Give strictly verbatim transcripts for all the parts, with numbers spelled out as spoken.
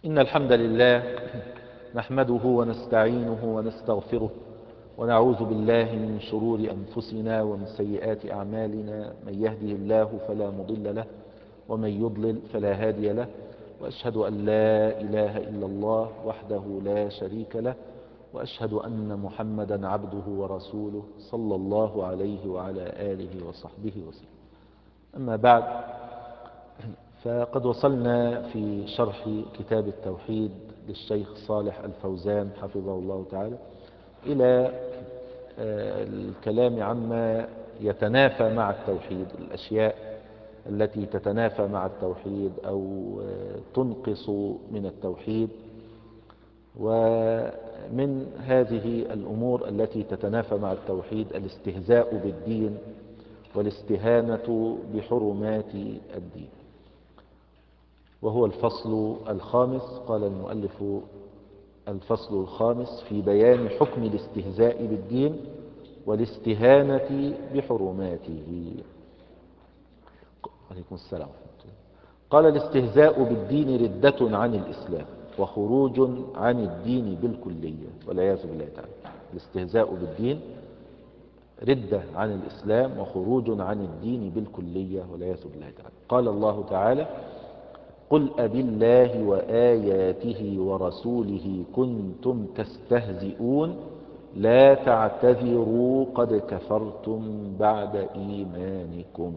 إن الحمد لله نحمده ونستعينه ونستغفره ونعوذ بالله من شرور أنفسنا ومن سيئات أعمالنا. من يهده الله فلا مضل له ومن يضلل فلا هادي له، وأشهد أن لا إله إلا الله وحده لا شريك له، وأشهد أن محمدا عبده ورسوله صلى الله عليه وعلى آله وصحبه وسلم. أما بعد، فقد وصلنا في شرح كتاب التوحيد للشيخ صالح الفوزان حفظه الله تعالى إلى الكلام عما يتنافى مع التوحيد، الأشياء التي تتنافى مع التوحيد أو تنقص من التوحيد. ومن هذه الأمور التي تتنافى مع التوحيد الاستهزاء بالدين والاستهانة بحرمات الدين، وهو الفصل الخامس. قال المؤلف: الفصل الخامس في بيان حكم الاستهزاء بالدين والاستهانة بحرماته. عليكم السلام. قال: الاستهزاء بالدين ردة عن الإسلام وخروج عن الدين بالكلية، والعياذ بالله تعالى. الاستهزاء بالدين ردة عن الإسلام وخروج عن الدين بالكلية، والعياذ بالله تعالى. قال الله تعالى: قل أبالله وآياته ورسوله كنتم تستهزئون لا تعتذروا قد كفرتم بعد إيمانكم.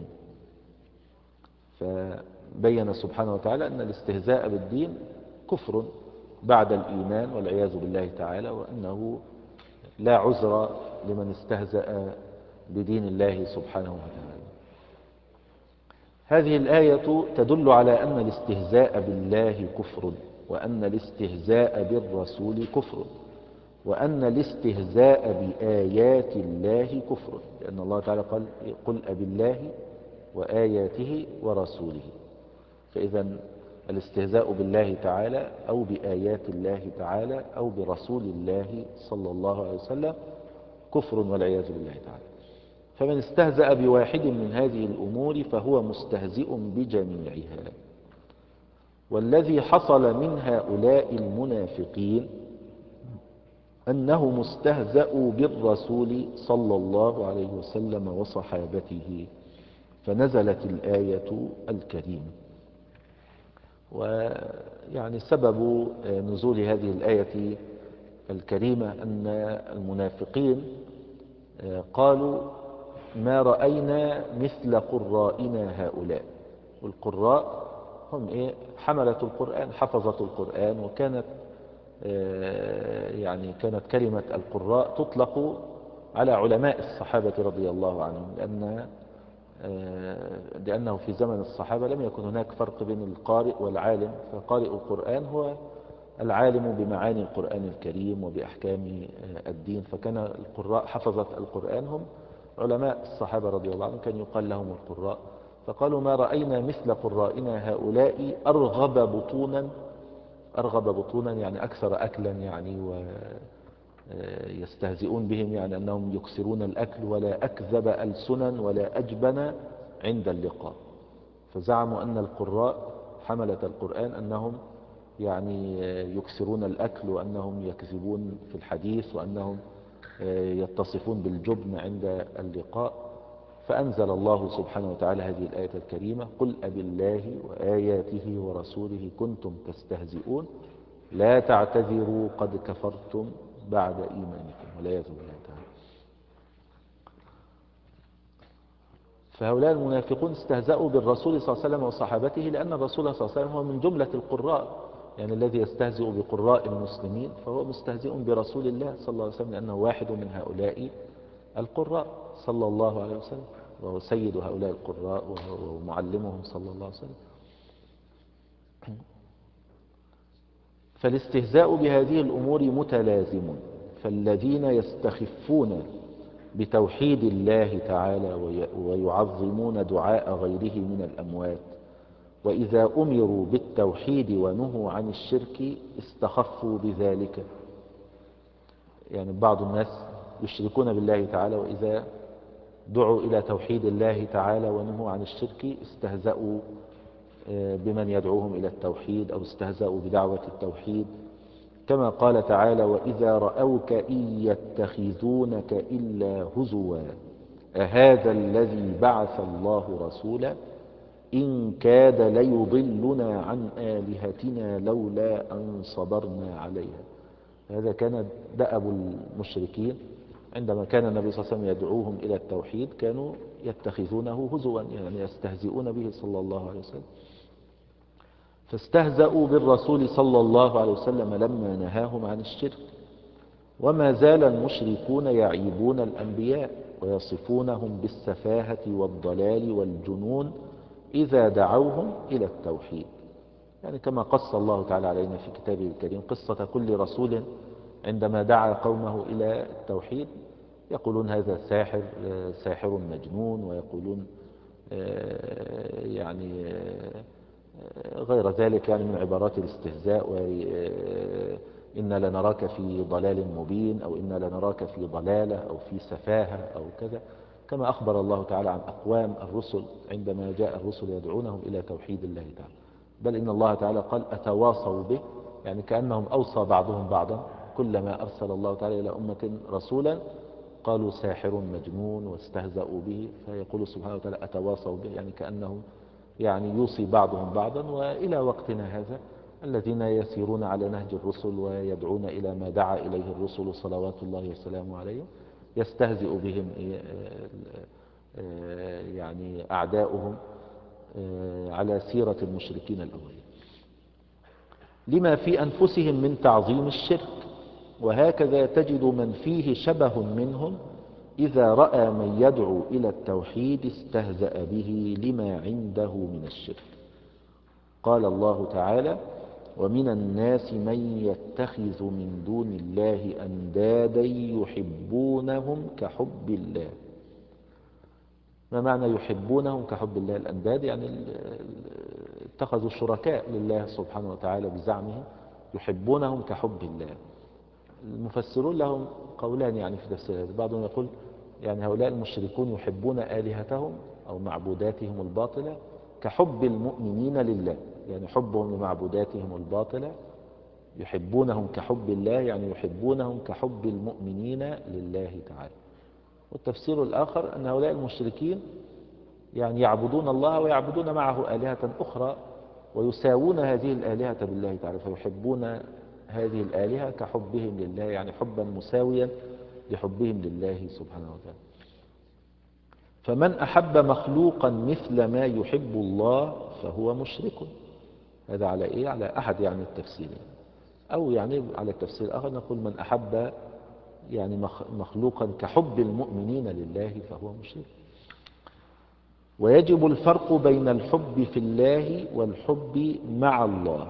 فبين سبحانه وتعالى أن الاستهزاء بالدين كفر بعد الإيمان، والعياذ بالله تعالى، وأنه لا عذر لمن استهزأ بدين الله سبحانه وتعالى. هذه الآية تدل على أن الاستهزاء بالله كفر، وأن الاستهزاء بالرسول كفر، وأن الاستهزاء بآيات الله كفر، لأن الله تعالى قال: قل أبالله وآياته ورسوله. فإذا الاستهزاء بالله تعالى أو بآيات الله تعالى أو برسول الله صلى الله عليه وسلم كفر، والعياذ بالله تعالى. فمن استهزأ بواحد من هذه الأمور فهو مستهزئ بجميعها. والذي حصل من هؤلاء المنافقين أنهم استهزأوا بالرسول صلى الله عليه وسلم وصحابته، فنزلت الآية الكريمة. ويعني سبب نزول هذه الآية الكريمة أن المنافقين قالوا: ما رأينا مثل قرائنا هؤلاء. والقراء هم إيه؟ حملة القرآن، حفظة القرآن. وكانت يعني كانت كلمة القراء تطلق على علماء الصحابة رضي الله عنهم، لأن لأنه في زمن الصحابة لم يكن هناك فرق بين القارئ والعالم، فقارئ القرآن هو العالم بمعاني القرآن الكريم وبأحكام الدين. فكان القراء حفظة القرآن هم علماء الصحابة رضي الله عنهم، كان يقال لهم القراء. فقالوا: ما رأينا مثل قرائنا هؤلاء أرغب بطونا، أرغب بطونا يعني أكثر أكلا، يعني ويستهزئون بهم، يعني أنهم يكسرون الأكل، ولا أكذب ألسنا ولا أجبن عند اللقاء. فزعموا أن القراء حملة القرآن أنهم يعني يكسرون الأكل، وأنهم يكذبون في الحديث، وأنهم يتصفون بالجبن عند اللقاء. فأنزل الله سبحانه وتعالى هذه الآية الكريمة: قل أبالله وآياته ورسوله كنتم تستهزئون لا تعتذروا قد كفرتم بعد إيمانكم، والعياذ بالله تعالى. فهؤلاء المنافقون استهزأوا بالرسول صلى الله عليه وسلم وصحابته، لأن الرسول صلى الله عليه وسلم هو من جملة القراء، يعني الذي يستهزئ بقراء المسلمين فهو مستهزئ برسول الله صلى الله عليه وسلم، لأنه واحد من هؤلاء القراء صلى الله عليه وسلم، وهو سيد هؤلاء القراء ومعلمهم صلى الله عليه وسلم. فالاستهزاء بهذه الأمور متلازم. فالذين يستخفون بتوحيد الله تعالى ويعظمون دعاء غيره من الأموات، وإذا أمروا بالتوحيد ونهوا عن الشرك استخفوا بذلك. يعني بعض الناس يشركون بالله تعالى، وإذا دعوا إلى توحيد الله تعالى ونهوا عن الشرك استهزأوا بمن يدعوهم إلى التوحيد أو استهزأوا بدعوة التوحيد، كما قال تعالى: وإذا رأوك إن يتخذونك إلا هزوا أهذا الذي بعث الله رسولا إن كاد ليضلنا عن آلهتنا لولا أن صبرنا عليها. هذا كان دأب المشركين عندما كان النبي صلى الله عليه وسلم يدعوهم إلى التوحيد، كانوا يتخذونه هزوا، يعني يستهزئون به صلى الله عليه وسلم. فاستهزأوا بالرسول صلى الله عليه وسلم لما نهاهم عن الشرك. وما زال المشركون يعيبون الأنبياء ويصفونهم بالسفاهة والضلال والجنون إذا دعوهم إلى التوحيد، يعني كما قص الله تعالى علينا في كتابه الكريم قصة كل رسول عندما دعا قومه إلى التوحيد، يقولون هذا ساحر ساحر مجنون، ويقولون يعني غير ذلك يعني من عبارات الاستهزاء، وإن لنراك في ضلال مبين، أو إن لنراك في ضلالة أو في سفاهة أو كذا، كما أخبر الله تعالى عن أقوام الرسل عندما جاء الرسل يدعونهم إلى توحيد الله تعالى. بل إن الله تعالى قال أتواصوا به، يعني كأنهم أوصى بعضهم بعضا، كلما أرسل الله تعالى إلى أمة رسولا قالوا ساحر مجنون واستهزأوا به، فيقول سبحانه وتعالى أتواصوا به، يعني كأنهم يعني يوصي بعضهم بعضا. وإلى وقتنا هذا الذين يسيرون على نهج الرسل ويدعون إلى ما دعا إليه الرسل صلوات الله وسلامه عليهم يستهزئ بهم يعني أعداؤهم على سيرة المشركين الأولين لما في أنفسهم من تعظيم الشرك. وهكذا تجد من فيه شبه منهم إذا رأى من يدعو إلى التوحيد استهزأ به لما عنده من الشرك. قال الله تعالى: ومن الناس من يتخذ من دون الله أندادا يحبونهم كحب الله. ما معنى يحبونهم كحب الله؟ الأنداد يعني اتخذوا شركاء لله سبحانه وتعالى بزعمهم، يحبونهم كحب الله. المفسرون لهم قولان يعني في تفسير هذا، بعضهم يقول يعني هؤلاء المشركون يحبون آلهتهم أو معبوداتهم الباطلة كحب المؤمنين لله، يعني حبهم لمعبوداتهم الباطلة يحبونهم كحب الله، يعني يحبونهم كحب المؤمنين لله تعالى. والتفسير الآخر أن هؤلاء المشركين يعني يعبدون الله ويعبدون معه آلهة أخرى ويساوون هذه الآلهة بالله تعالى، فيحبون هذه الآلهة كحبهم لله، يعني حبا مساويا لحبهم لله سبحانه وتعالى. فمن أحب مخلوقا مثل ما يحب الله فهو مشرك. هذا على إيه؟ على أحد يعني التفسيرين، أو يعني على التفسير الآخر نقول من أحب يعني مخلوقا كحب المؤمنين لله فهو مشرك. ويجب الفرق بين الحب في الله والحب مع الله.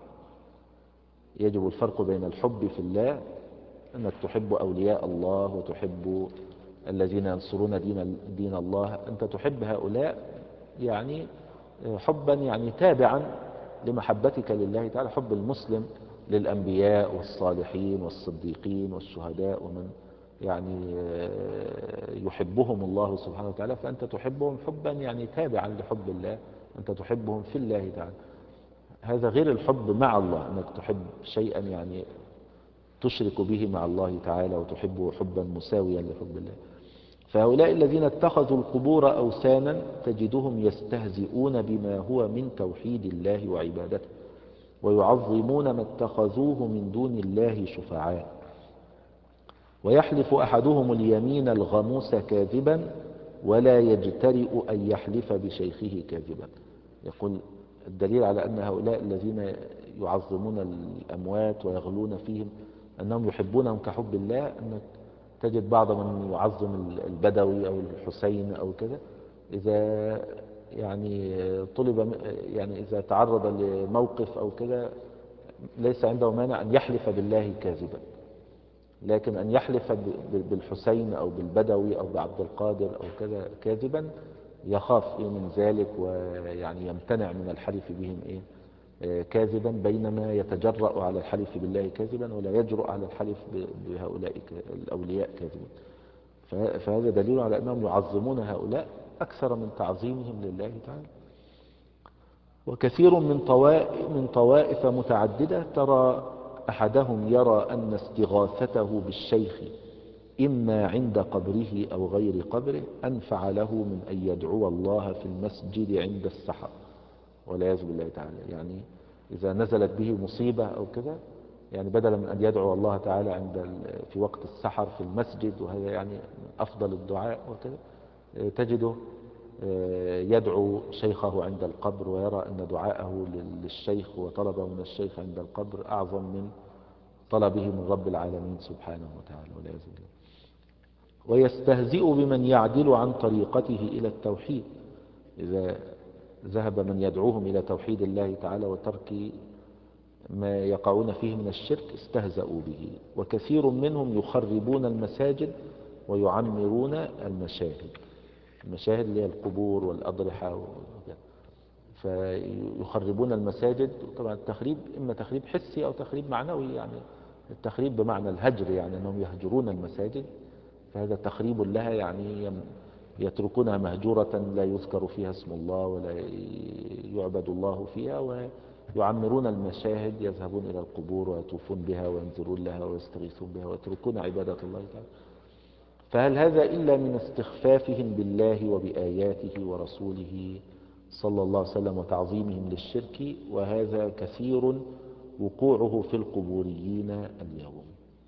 يجب الفرق بين الحب في الله، أنك تحب أولياء الله وتحب الذين ينصرون دين, دين الله، أنت تحب هؤلاء يعني حبا يعني تابعا لمحبتك لله تعالى، حب المسلم للأنبياء والصالحين والصديقين والشهداء ومن يعني يحبهم الله سبحانه وتعالى، فأنت تحبهم حبا يعني تابعا لحب الله، أنت تحبهم في الله تعالى. هذا غير الحب مع الله، أنك تحب شيئا يعني تشرك به مع الله تعالى وتحبه حبا مساويا لحب الله. فهؤلاء الذين اتخذوا القبور أوثانا تجدهم يستهزئون بما هو من توحيد الله وعبادته، ويعظمون ما اتخذوه من دون الله شفعاء. ويحلف أحدهم اليمين الغموس كاذبا ولا يجترئ أن يحلف بشيخه كاذبا. يقول الدليل على أن هؤلاء الذين يعظمون الأموات ويغلون فيهم أنهم يحبونهم كحب الله، أنك تجد بعض من يعظم البدوي أو الحسين أو كذا، إذا يعني طلب يعني إذا تعرض لموقف أو كذا ليس عنده مانع أن يحلف بالله كاذبا، لكن أن يحلف بالحسين أو بالبدوي أو بعبد القادر أو كذا كاذبا يخاف إيه من ذلك، ويعني يمتنع من الحلف بهم إيه كاذبا، بينما يتجرأ على الحلف بالله كاذبا ولا يجرؤ على الحلف بهؤلاء الأولياء كاذبا. فهذا دليل على أنهم يعظمون هؤلاء أكثر من تعظيمهم لله تعالى. وكثير من طوائف, من طوائف متعددة ترى أحدهم يرى أن استغاثته بالشيخ إما عند قبره أو غير قبره أنفع له من أن يدعو الله في المسجد عند السحر، والعياذ بالله تعالى. يعني إذا نزلت به مصيبة أو كذا، يعني بدلا من أن يدعو الله تعالى عند في وقت السحر في المسجد، وهذا يعني أفضل الدعاء وكذا، تجده يدعو شيخه عند القبر، ويرى أن دعاءه للشيخ وطلبه من الشيخ عند القبر أعظم من طلبه من رب العالمين سبحانه وتعالى، والعياذ بالله. ويستهزئ بمن يعدل عن طريقته إلى التوحيد، إذا ذهب من يدعوهم إلى توحيد الله تعالى وترك ما يقعون فيه من الشرك استهزأوا به. وكثير منهم يخربون المساجد ويعمرون المشاهد، المشاهد اللي هي القبور والأضرحة وكذا، فيخربون المساجد. طبعا التخريب إما تخريب حسي أو تخريب معنوي، يعني التخريب بمعنى الهجر، يعني أنهم يهجرون المساجد، فهذا تخريب لها، يعني يتركونها مهجورة لا يذكر فيها اسم الله ولا يعبد الله فيها، ويعمرون المشاهد، يذهبون إلى القبور ويطوفون بها وينذرون لها ويستغيثون بها ويتركون عبادة الله تعالى. فهل هذا إلا من استخفافهم بالله وبآياته ورسوله صلى الله عليه وسلم وتعظيمهم للشرك؟ وهذا كثير وقوعه في القبوريين اليوم.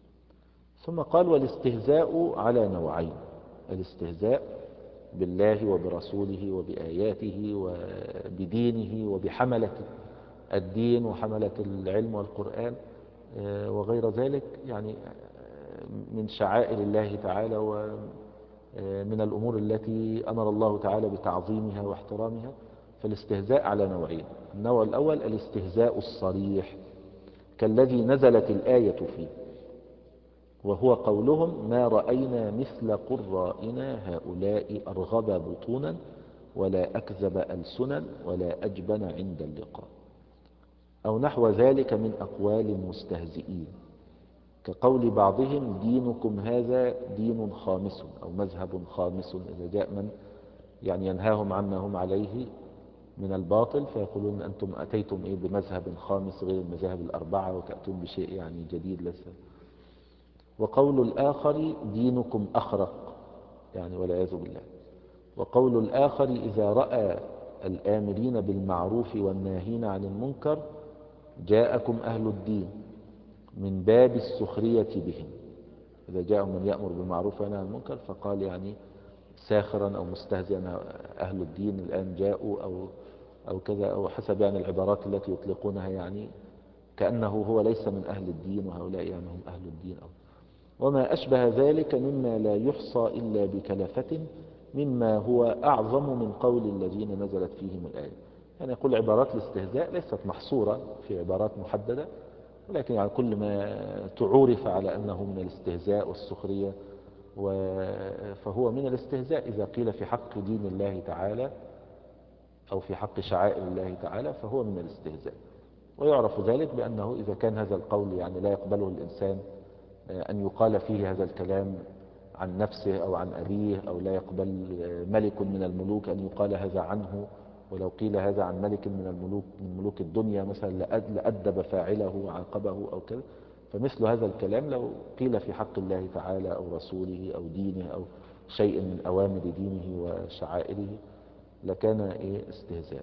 ثم قال: والاستهزاء على نوعين: الاستهزاء بالله وبرسوله وبآياته وبدينه وبحملة الدين وحملة العلم والقرآن وغير ذلك، يعني من شعائر الله تعالى ومن الأمور التي أمر الله تعالى بتعظيمها واحترامها. فالاستهزاء على نوعين: النوع الأول الاستهزاء الصريح كالذي نزلت الآية فيه، وهو قولهم: ما رأينا مثل قرائنا هؤلاء أرغب بطونا ولا أكذب ألسنا ولا أجبن عند اللقاء، أو نحو ذلك من أقوال المستهزئين، كقول بعضهم: دينكم هذا دين خامس أو مذهب خامس، إذا جاء من يعني ينهاهم عما هم عليه من الباطل، فيقولون أنتم أتيتم إيه بمذهب خامس غير المذاهب الأربعة، وتأتون بشيء يعني جديد لسه. وقول الآخر: دينكم أخرق، يعني والعياذ بالله. وقول الآخر: إذا رأى الآمرين بالمعروف والناهين عن المنكر جاءكم أهل الدين من باب السخرية بهم، إذا جاءهم من يأمر بالمعروف وينهى عن المنكر، فقال يعني ساخرا أو مستهزئا: أهل الدين الآن جاءوا، أو أو كذا، أو حسب يعني العبارات التي يطلقونها، يعني كأنه هو ليس من أهل الدين وهؤلاء يعني هم أهل الدين، أو وما أشبه ذلك مما لا يحصى إلا بكلفة مما هو أعظم من قول الذين نزلت فيهم الآية. يعني يقول عبارات الاستهزاء ليست محصورة في عبارات محددة، ولكن يعني كل ما تعورف على أنه من الاستهزاء والسخرية فهو من الاستهزاء إذا قيل في حق دين الله تعالى أو في حق شعائر الله تعالى، فهو من الاستهزاء. ويعرف ذلك بأنه إذا كان هذا القول يعني لا يقبله الإنسان أن يقال فيه هذا الكلام عن نفسه أو عن أبيه، أو لا يقبل ملك من الملوك أن يقال هذا عنه، ولو قيل هذا عن ملك من الملوك من ملوك الدنيا مثلا لأدب فاعله وعاقبه أو كذا. فمثل هذا الكلام لو قيل في حق الله تعالى أو رسوله أو دينه أو شيء من أوامر دينه وشعائره لكان إيه استهزاء.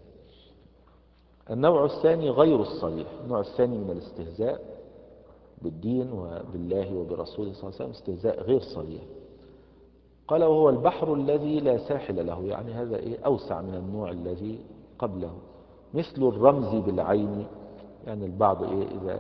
النوع الثاني غير الصريح. النوع الثاني من الاستهزاء بالدين وبالله وبرسوله صلى الله عليه وسلم استهزاء غير صريح. قال: وهو البحر الذي لا ساحل له، يعني هذا إيه أوسع من النوع الذي قبله. مثل الرمز بالعين، يعني البعض إيه إذا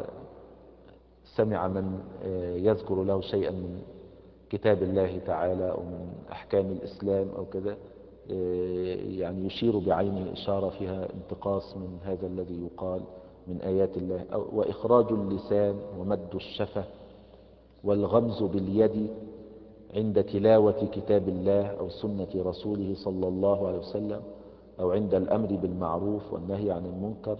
سمع من يذكر له شيئا من كتاب الله تعالى أو من أحكام الإسلام أو كذا، يعني يشير بعينه إشارة فيها انتقاص من هذا الذي يقال من آيات الله، وإخراج اللسان ومد الشفة والغمز باليد عند تلاوة كتاب الله أو سنة رسوله صلى الله عليه وسلم، أو عند الأمر بالمعروف والنهي عن المنكر.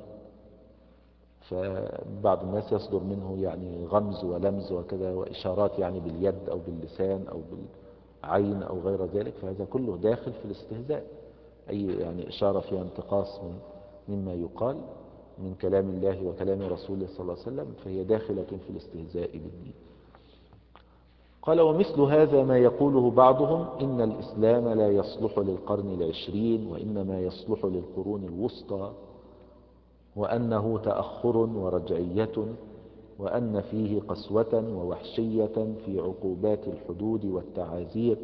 فبعض الناس يصدر منه يعني غمز ولمز وكذا وإشارات يعني باليد أو باللسان أو بالعين أو غير ذلك، فهذا كله داخل في الاستهزاء، أي يعني إشارة فيها انتقاص من مما يقال من كلام الله وكلام رسوله صلى الله عليه وسلم، فهي داخلة في الاستهزاء بالدين. قال: ومثل هذا ما يقوله بعضهم إن الإسلام لا يصلح للقرن العشرين وإنما يصلح للقرون الوسطى، وأنه تأخر ورجعية، وأن فيه قسوة ووحشية في عقوبات الحدود والتعازير.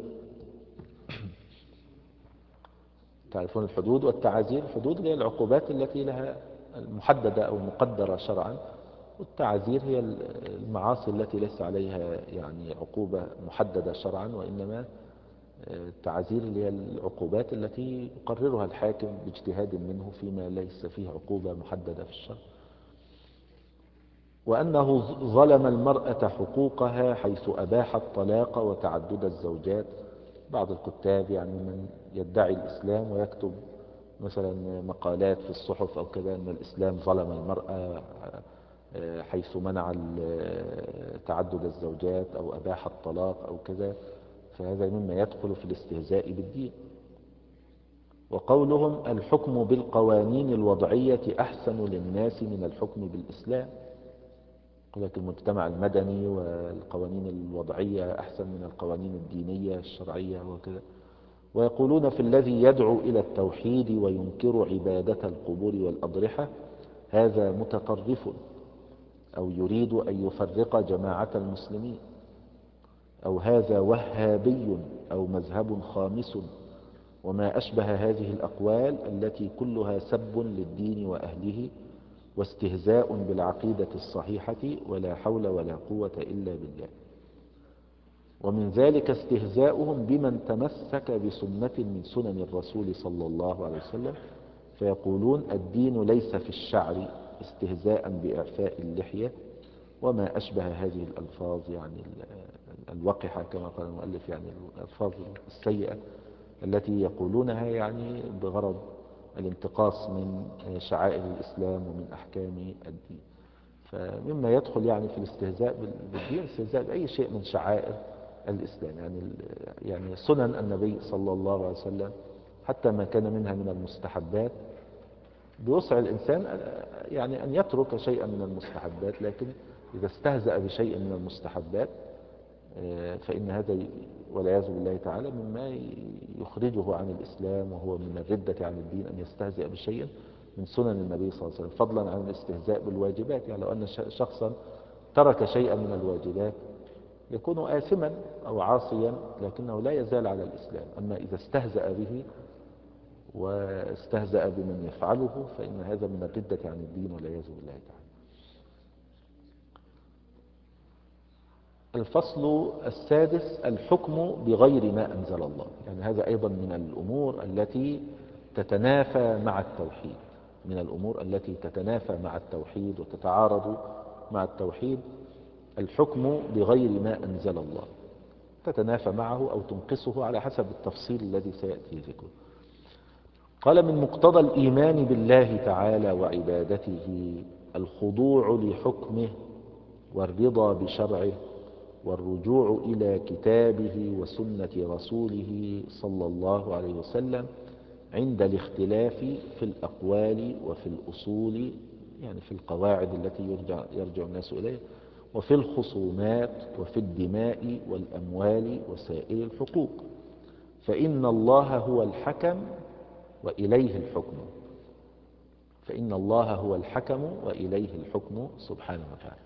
تعرفون الحدود والتعازير؟ الحدود هي العقوبات التي لها المحددة أو المقدرة شرعا، والتعازير هي المعاصي التي ليس عليها يعني عقوبة محددة شرعا، وإنما التعازير هي العقوبات التي يقررها الحاكم باجتهاد منه فيما ليس فيه عقوبة محددة في الشرع. وأنه ظلم المرأة حقوقها حيث أباح الطلاق وتعدد الزوجات. بعض الكتاب يعني من يدعي الإسلام ويكتب مثلا مقالات في الصحف أو كذا أن الإسلام ظلم المرأة حيث منع تعدد الزوجات أو أباح الطلاق أو كذا، فهذا مما يدخل في الاستهزاء بالدين. وقولهم: الحكم بالقوانين الوضعية أحسن للناس من الحكم بالإسلام. يقول لك المجتمع المدني والقوانين الوضعية أحسن من القوانين الدينية الشرعية وكذا. ويقولون في الذي يدعو إلى التوحيد وينكر عبادة القبور والأضرحة: هذا متطرف، أو يريد أن يفرق جماعة المسلمين، أو هذا وهابي، أو مذهب خامس، وما أشبه هذه الأقوال التي كلها سب للدين وأهله واستهزاء بالعقيدة الصحيحة، ولا حول ولا قوة إلا بالله. ومن ذلك استهزاؤهم بمن تمسك بسنة من سنن الرسول صلى الله عليه وسلم، فيقولون: الدين ليس في الشعر، استهزاء بإعفاء اللحية، وما أشبه هذه الألفاظ يعني الوقحة كما قال المؤلف، يعني الألفاظ السيئة التي يقولونها يعني بغرض الانتقاص من شعائر الإسلام ومن أحكام الدين. فمما يدخل يعني في الاستهزاء بالدين الاستهزاء بأي شيء من شعائر الإسلام، يعني يعني سنن النبي صلى الله عليه وسلم، حتى ما كان منها من المستحبات بوسع الإنسان يعني أن يترك شيئا من المستحبات، لكن إذا استهزأ بشيء من المستحبات فإن هذا والعياذ بالله تعالى مما يخرجه عن الإسلام، وهو من الردة عن الدين أن يستهزئ بشيء من سنن النبي صلى الله عليه وسلم، فضلا عن الاستهزاء بالواجبات. يعني لو أن شخصا ترك شيئا من الواجبات يكون آثما أو عاصيا، لكنه لا يزال على الإسلام. أما إذا استهزأ به واستهزأ بمن يفعله فإن هذا من الردة عن الدين والعياذ بالله تعالى. الفصل السادس: الحكم بغير ما أنزل الله. يعني هذا أيضا من الأمور التي تتنافى مع التوحيد، من الأمور التي تتنافى مع التوحيد وتتعارض مع التوحيد. الحكم بغير ما أنزل الله تتنافى معه أو تنقصه على حسب التفصيل الذي سيأتي ذكره. قال: من مقتضى الإيمان بالله تعالى وعبادته الخضوع لحكمه والرضا بشرعه والرجوع إلى كتابه وسنة رسوله صلى الله عليه وسلم عند الاختلاف في الأقوال وفي الأصول، يعني في القواعد التي يرجع, يرجع الناس إليها، وفي الخصومات وفي الدماء والأموال وسائر الحقوق، فإن الله هو الحكم وإليه الحكم فإن الله هو الحكم وإليه الحكم سبحانه وتعالى.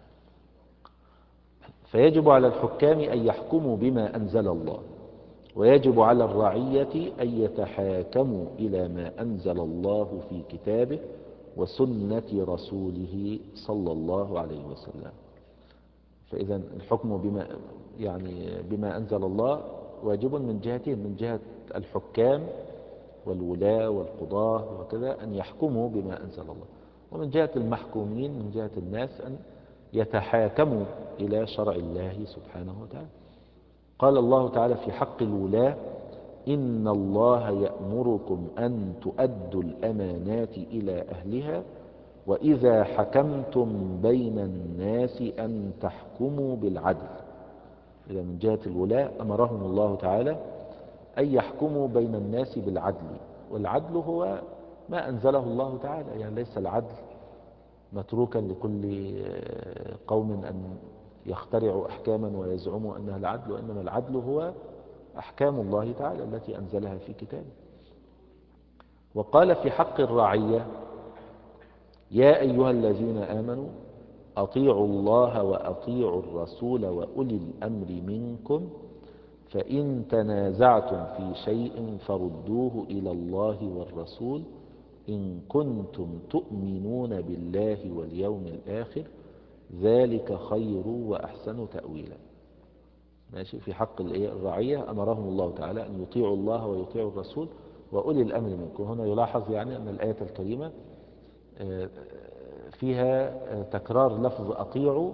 فيجب على الحكام أن يحكموا بما أنزل الله، ويجب على الرعية أن يتحاكموا إلى ما أنزل الله في كتابه وسنة رسوله صلى الله عليه وسلم. فإذا الحكم بما يعني بما أنزل الله واجب من جهتين: من جهة الحكام والولاة والقضاة وكذا أن يحكموا بما أنزل الله، ومن جهة المحكومين من جهة الناس أن يتحاكموا إلى شرع الله سبحانه وتعالى. قال الله تعالى في حق الولاة: إن الله يأمركم أن تؤدوا الأمانات إلى أهلها وإذا حكمتم بين الناس أن تحكموا بالعدل. إذا من جهة الولاة أمرهم الله تعالى أن يحكموا بين الناس بالعدل، والعدل هو ما أنزله الله تعالى. يعني ليس العدل متروكا لكل قوم أن يخترعوا أحكاما ويزعموا أنها العدل، وإنما العدل هو أحكام الله تعالى التي أنزلها في كتابه. وقال في حق الرعية: يا أيها الذين آمنوا أطيعوا الله وأطيعوا الرسول وأولي الأمر منكم، فإن تنازعتم في شيء فردوه إلى الله والرسول إن كنتم تؤمنون بالله واليوم الآخر، ذلك خير وأحسن تأويلا. ماشي. في حق الرعية أمرهم الله تعالى أن يطيعوا الله ويطيعوا الرسول وأولي الأمر منكم. هنا يلاحظ يعني أن الآية الكريمة فيها تكرار لفظ أطيعوا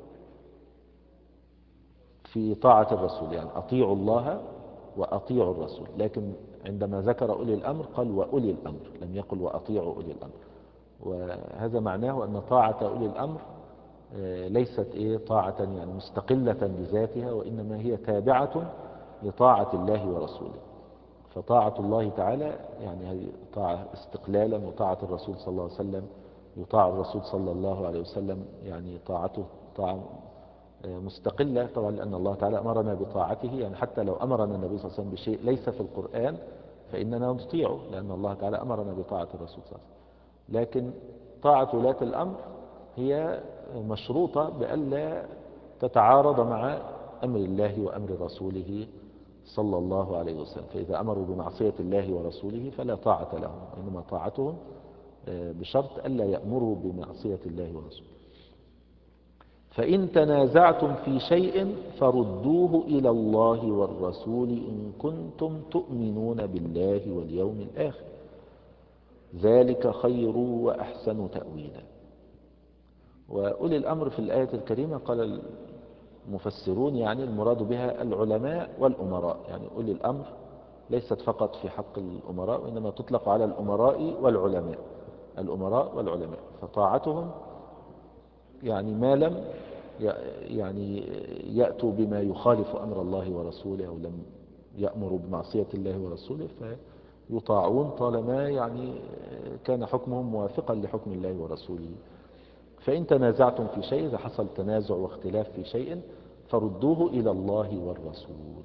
في طاعة الرسول، يعني أطيعوا الله وأطيعوا الرسول، لكن عندما ذكر أولي الأمر قال وأولي الأمر، لم يقل وأطيعوا أولي الأمر. وهذا معناه أن طاعة أولي الأمر ليست إيه طاعة يعني مستقلة بذاتها، وإنما هي تابعة لطاعة الله ورسوله. فطاعة الله تعالى يعني هذه طاعة استقلالا، وطاعة الرسول صلى الله عليه وسلم يطاع الرسول صلى الله عليه وسلم يعني طاعته طاعة مستقلة طبعا، لأن الله تعالى أمرنا بطاعته. يعني حتى لو أمرنا النبي صلى الله عليه وسلم بشيء ليس في القرآن فإننا نطيعه، لأن الله تعالى أمرنا بطاعة الرسول صلى الله عليه وسلم. لكن طاعة ولاة الأمر هي مشروطة بألا تتعارض مع أمر الله وأمر رسوله صلى الله عليه وسلم. فإذا أمروا بمعصية الله ورسوله فلا طاعة لهم، وإنما طاعتهم بشرط ألا يأمروا بمعصية الله ورسوله. فإن تنازعتم في شيء فردوه إلى الله والرسول إن كنتم تؤمنون بالله واليوم الآخر، ذلك خير وأحسن تأويلا. وأولي الأمر في الآية الكريمة قال المفسرون يعني المراد بها العلماء والأمراء. يعني أولي الأمر ليست فقط في حق الأمراء، وإنما تطلق على الأمراء والعلماء، الأمراء والعلماء. فطاعتهم يعني ما لم يعني يأتوا بما يخالف أمر الله ورسوله، أو لم يأمروا بمعصية الله ورسوله فيطاعون طالما يعني كان حكمهم موافقا لحكم الله ورسوله. فإن تنازعتم في شيء، إذا حصل تنازع واختلاف في شيء فردوه إلى الله والرسول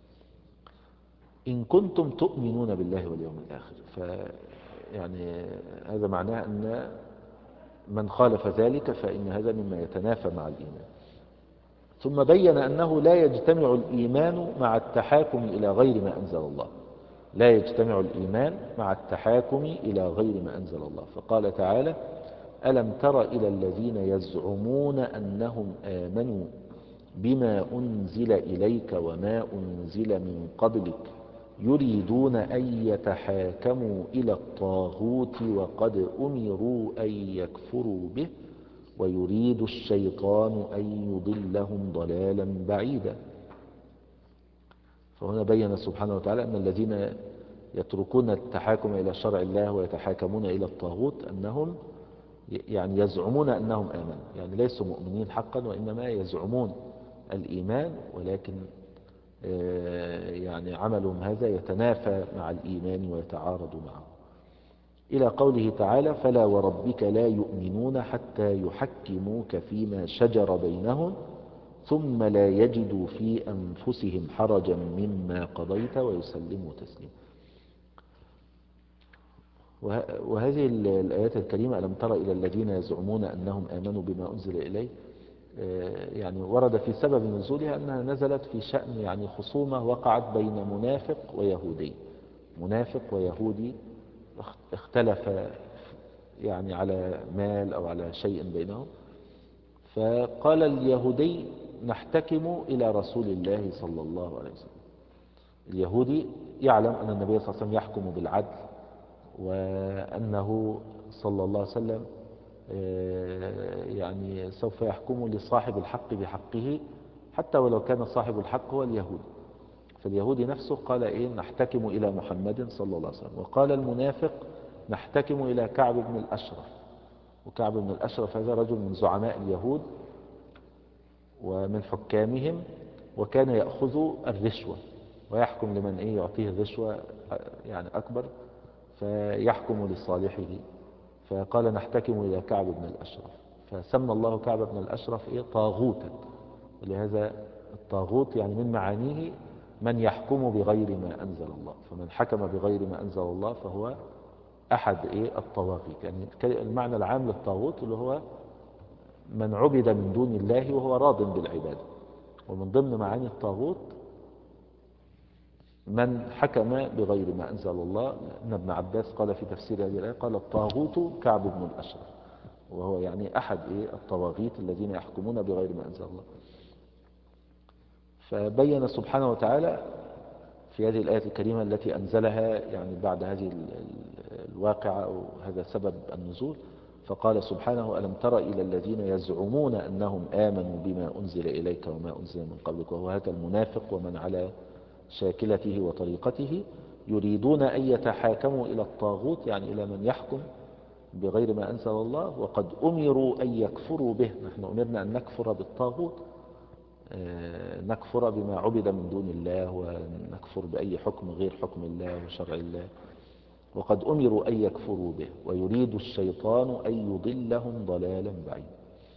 إن كنتم تؤمنون بالله واليوم الآخر. فيعني هذا معناه أن من خالف ذلك فإن هذا مما يتنافى مع الإيمان. ثم بين أنه لا يجتمع الإيمان مع التحاكم إلى غير ما أنزل الله، لا يجتمع الإيمان مع التحاكم إلى غير ما أنزل الله. فقال تعالى: ألم تر إلى الذين يزعمون أنهم آمنوا بما أنزل إليك وما أنزل من قبلك يريدون أن يتحاكموا إلى الطاغوت وقد أمروا أن يكفروا به ويريد الشيطان أن يضلهم ضلالا بعيدا. فهنا بين سبحانه وتعالى أن الذين يتركون التحاكم إلى شرع الله ويتحاكمون إلى الطاغوت أنهم يعني يزعمون أنهم آمنوا، يعني ليسوا مؤمنين حقا، وإنما يزعمون الإيمان، ولكن يعني عملهم هذا يتنافى مع الإيمان ويتعارض معه. إلى قوله تعالى: فلا وربك لا يؤمنون حتى يحكموك فيما شجر بينهم ثم لا يجدوا في أنفسهم حرجا مما قضيت ويسلموا تسليما. وهذه الآيات الكريمة: ألم تر إلى الذين يزعمون أنهم آمنوا بما أنزل إليه، يعني ورد في سبب نزولها أنها نزلت في شأن يعني خصومة وقعت بين منافق ويهودي. منافق ويهودي اختلف يعني على مال أو على شيء بينهم، فقال اليهودي: نحتكم إلى رسول الله صلى الله عليه وسلم. اليهودي يعلم أن النبي صلى الله عليه وسلم يحكم بالعدل، وأنه صلى الله عليه وسلم يعني سوف يحكم لصاحب الحق بحقه حتى ولو كان صاحب الحق هو اليهودي. فاليهودي نفسه قال إيه: نحتكم إلى محمد صلى الله عليه وسلم. وقال المنافق: نحتكم إلى كعب بن الأشرف. وكعب بن الأشرف هذا رجل من زعماء اليهود ومن حكامهم، وكان يأخذ الرشوة ويحكم لمن إيه يعطيه الرشوة يعني أكبر. فيحكم لصالحه، فقال نحتكم إلى كعب بن الأشرف، فسمى الله كعب بن الأشرف إيه؟ طاغوتا. ولهذا الطاغوت يعني من معانيه من يحكم بغير ما أنزل الله، فمن حكم بغير ما أنزل الله فهو أحد إيه؟ الطواغيت. يعني المعنى العام للطاغوت اللي هو من عبد من دون الله وهو راض بالعبادة. ومن ضمن معاني الطاغوت من حكم بغير ما أنزل الله. إن ابن عباس قال في تفسير هذه الآية قال الطاغوت كعب بن الأشرف، وهو يعني أحد إيه؟ الطواغيت الذين يحكمون بغير ما أنزل الله. فبين سبحانه وتعالى في هذه الآية الكريمة التي أنزلها يعني بعد هذه الواقعة أو هذا سبب النزول، فقال سبحانه ألم تر إلى الذين يزعمون أنهم آمنوا بما أنزل إليك وما أنزل من قبلك، وهو هذا المنافق ومن على شاكلته وطريقته، يريدون أن يتحاكموا إلى الطاغوت يعني إلى من يحكم بغير ما أنزل الله، وقد أمروا أن يكفروا به. نحن أمرنا أن نكفر بالطاغوت، نكفر بما عبد من دون الله، ونكفر بأي حكم غير حكم الله وشرع الله، وقد أمروا أن يكفروا به، ويريد الشيطان أن يضلهم ضلالا بعيدا.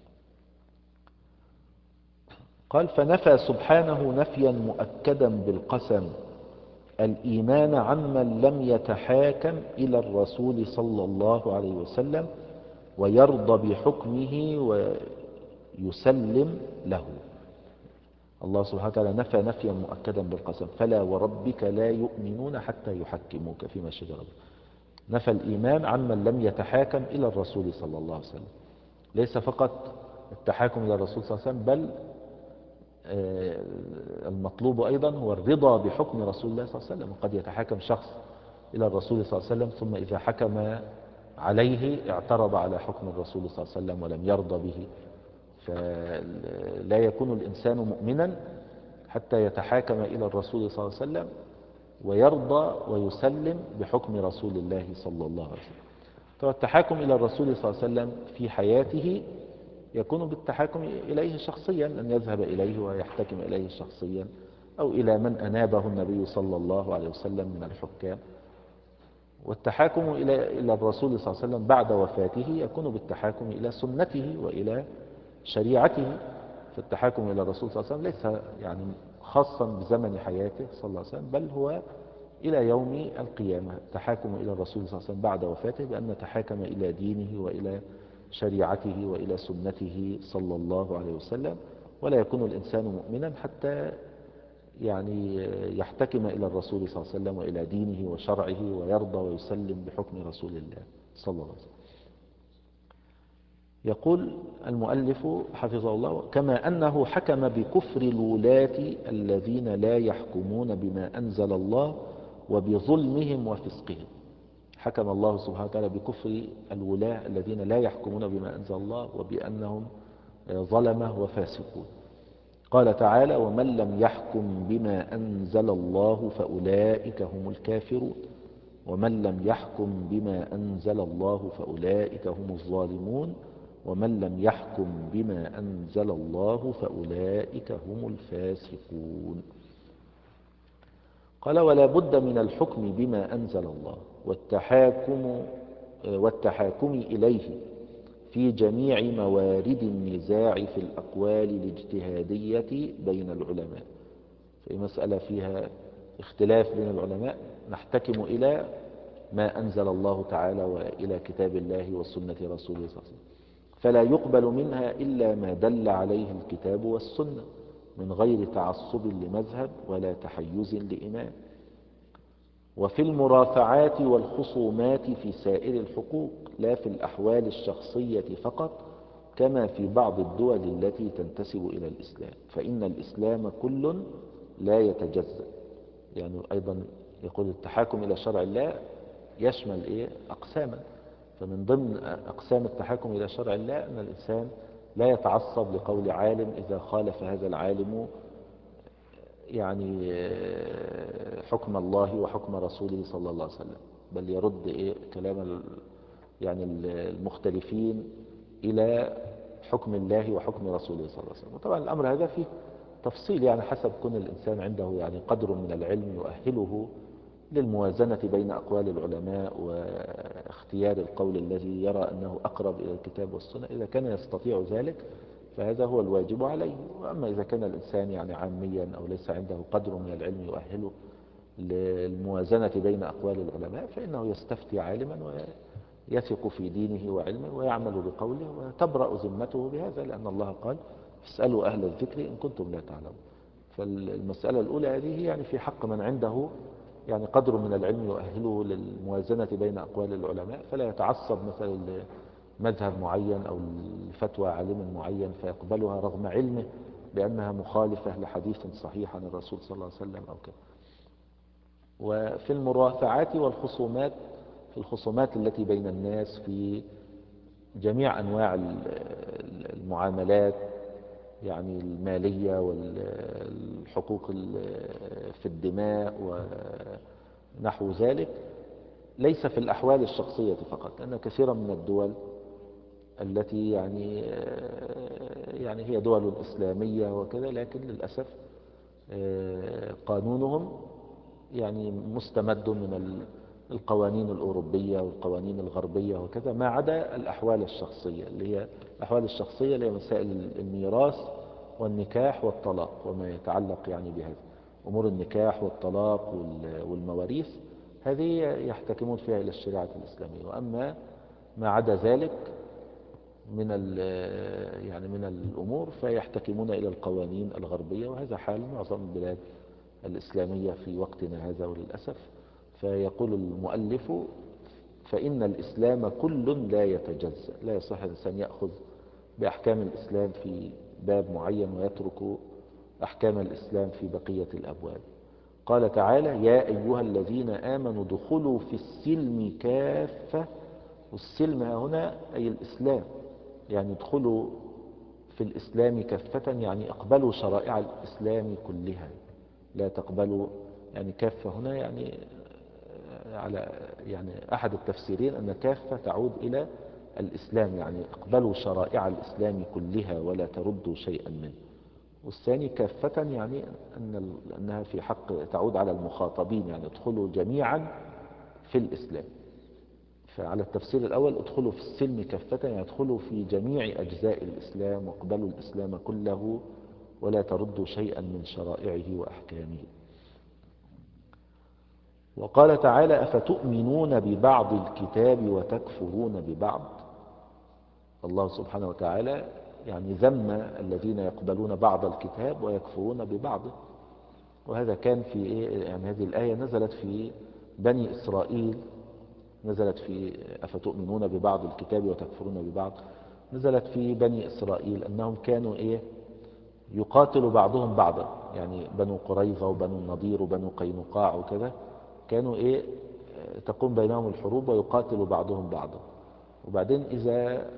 قال فنفى سبحانه نفيا مؤكدا بالقسم الإيمان عمن لم يتحاكم إلى الرسول صلى الله عليه وسلم ويرضى بحكمه ويسلم له. الله سبحانه وتعالى نفى نفيا مؤكدا بالقسم فلا وربك لا يؤمنون حتى يحكموك فيما شجر بينهم. نفى الإيمان عمن لم يتحاكم إلى الرسول صلى الله عليه وسلم، ليس فقط التحاكم إلى الرسول صلى الله عليه وسلم، بل المطلوب أيضا هو الرضا بحكم رسول الله صلى الله عليه وسلم. وقد يتحاكم شخص إلى الرسول صلى الله عليه وسلم ثم إذا حكم عليه اعترض على حكم الرسول صلى الله عليه وسلم ولم يرضى به، فلا يكون الإنسان مؤمنا حتى يتحاكم إلى الرسول صلى الله عليه وسلم ويرضى ويسلم بحكم رسول الله صلى الله عليه وسلم. طبعا التحاكم إلى الرسول صلى الله عليه وسلم في حياته يكون بالتحاكم إليه شخصيا، أن يذهب إليه ويحتكم إليه شخصيا، أو إلى من أنابه النبي صلى الله عليه وسلم من الحكام. والتحاكم إلى إلى الرسول صلى الله عليه وسلم بعد وفاته يكون بالتحاكم إلى سنته وإلى شريعته. فالتحاكم إلى الرسول صلى الله عليه وسلم ليس يعني خاصا بزمن حياته صلى الله عليه وسلم، بل هو إلى يوم القيامة. التحاكم إلى الرسول صلى الله عليه وسلم بعد وفاته بأن نتحاكم إلى دينه وإلى شريعته وإلى سنته صلى الله عليه وسلم. ولا يكون الإنسان مؤمنا حتى يعني يحتكم إلى الرسول صلى الله عليه وسلم وإلى دينه وشرعه ويرضى ويسلم بحكم رسول الله صلى الله عليه وسلم. يقول المؤلف حفظه الله كما أنه حكم بكفر الولاة الذين لا يحكمون بما أنزل الله وبظلمهم وفسقهم. حكم الله سبحانه وتعالى بكفر الولاة الذين لا يحكمون بما أنزل الله وبأنهم ظلمة وفاسقون. قال تعالى ومن لم يحكم بما أنزل الله فأولئك هم الكافرون ومن لم يحكم بما أنزل الله فأولئك هم الظالمون ومن لم يحكم بما أنزل الله فأولئك هم الفاسقون. قال ولا بد من الحكم بما أنزل الله والتحاكم, والتحاكم إليه في جميع موارد النزاع في الأقوال الاجتهادية بين العلماء. في مسألة فيها اختلاف بين العلماء نحتكم إلى ما أنزل الله تعالى وإلى كتاب الله وسنة رسوله صلى الله عليه وسلم، فلا يقبل منها إلا ما دل عليه الكتاب والسنة من غير تعصب لمذهب ولا تحيز لإمام. وفي المرافعات والخصومات في سائر الحقوق لا في الأحوال الشخصية فقط كما في بعض الدول التي تنتسب إلى الإسلام، فإن الإسلام كل لا يتجزأ. يعني أيضا يقول التحاكم إلى شرع الله يشمل إيه؟ أقساما. فمن ضمن أقسام التحاكم إلى شرع الله أن الإنسان لا يتعصب لقول عالم إذا خالف هذا العالم يعني حكم الله وحكم رسوله صلى الله عليه وسلم، بل يرد إيه كلام يعني المختلفين إلى حكم الله وحكم رسوله صلى الله عليه وسلم. وطبعا الأمر هذا فيه تفصيل يعني حسب كون الإنسان عنده يعني قدر من العلم يؤهله للموازنة بين أقوال العلماء واختيار القول الذي يرى أنه أقرب إلى الكتاب والسنة. إذا كان يستطيع ذلك فهذا هو الواجب عليه. وأما إذا كان الإنسان يعني عاميا أو ليس عنده قدر من العلم يؤهله للموازنة بين أقوال العلماء، فإنه يستفتي عالما ويثق في دينه وعلمه ويعمل بقوله، وتبرأ ذمته بهذا، لأن الله قال اسألوا أهل الذكر إن كنتم لا تعلمون. فالمسألة الأولى هذه يعني في حق من عنده يعني قدر من العلم يؤهله للموازنة بين أقوال العلماء، فلا يتعصب مثلا لمذهب معين أو لفتوى عالم معين فيقبلها رغم علمه بأنها مخالفة لحديث صحيح عن الرسول صلى الله عليه وسلم أو كذا. وفي المرافعات والخصومات، في الخصومات التي بين الناس في جميع أنواع المعاملات، يعني المالية والحقوق في الدماء ونحو ذلك، ليس في الأحوال الشخصية فقط، لأن كثيرا من الدول التي يعني يعني هي دول إسلامية وكذا، لكن للأسف قانونهم يعني مستمد من القوانين الأوروبية والقوانين الغربية وكذا، ما عدا الأحوال الشخصية اللي هي الأحوال الشخصية اللي هي مسائل الميراث والنكاح والطلاق وما يتعلق يعني بهذا، أمور النكاح والطلاق والمواريث هذه يحتكمون فيها إلى الشريعة الإسلامية. وأما ما عدا ذلك من يعني من الأمور فيحتكمون إلى القوانين الغربية، وهذا حال معظم البلاد الإسلامية في وقتنا هذا وللأسف. فيقول المؤلف فإن الإسلام كل لا يتجزأ، لا يصح الإنسان يأخذ بأحكام الإسلام في باب معين ويترك أحكام الإسلام في بقية الأبواب. قال تعالى يا أيها الذين آمنوا ادخلوا في السلم كافة، والسلم هنا أي الإسلام، يعني ادخلوا في الإسلام كافة يعني اقبلوا شرائع الإسلام كلها، لا تقبلوا يعني كافة هنا يعني على يعني أحد التفسيرين أن كافة تعود إلى الإسلام، يعني اقبلوا شرائع الإسلام كلها ولا تردوا شيئا منه. والثاني كافة يعني أن أنها في حق تعود على المخاطبين، يعني ادخلوا جميعا في الإسلام. فعلى التفسير الأول ادخلوا في السلم كافة يعني ادخلوا في جميع أجزاء الإسلام واقبلوا الإسلام كله ولا تردوا شيئا من شرائعه وأحكامه. وقال تعالى أفتؤمنون ببعض الكتاب وتكفرون ببعض. الله سبحانه وتعالى يعني ذم الذين يقبلون بعض الكتاب ويكفرون ببعضه، وهذا كان في إيه؟ يعني هذه الآية نزلت في بني إسرائيل، نزلت في أفتؤمنون ببعض الكتاب وتكفرون ببعض، نزلت في بني إسرائيل أنهم كانوا إيه يقاتل بعضهم بعضا، يعني بنو قريظة وبنو النضير وبنو قينقاع وكذا، كانوا إيه تقوم بينهم الحروب ويقاتل بعضهم بعضا. وبعدين إذا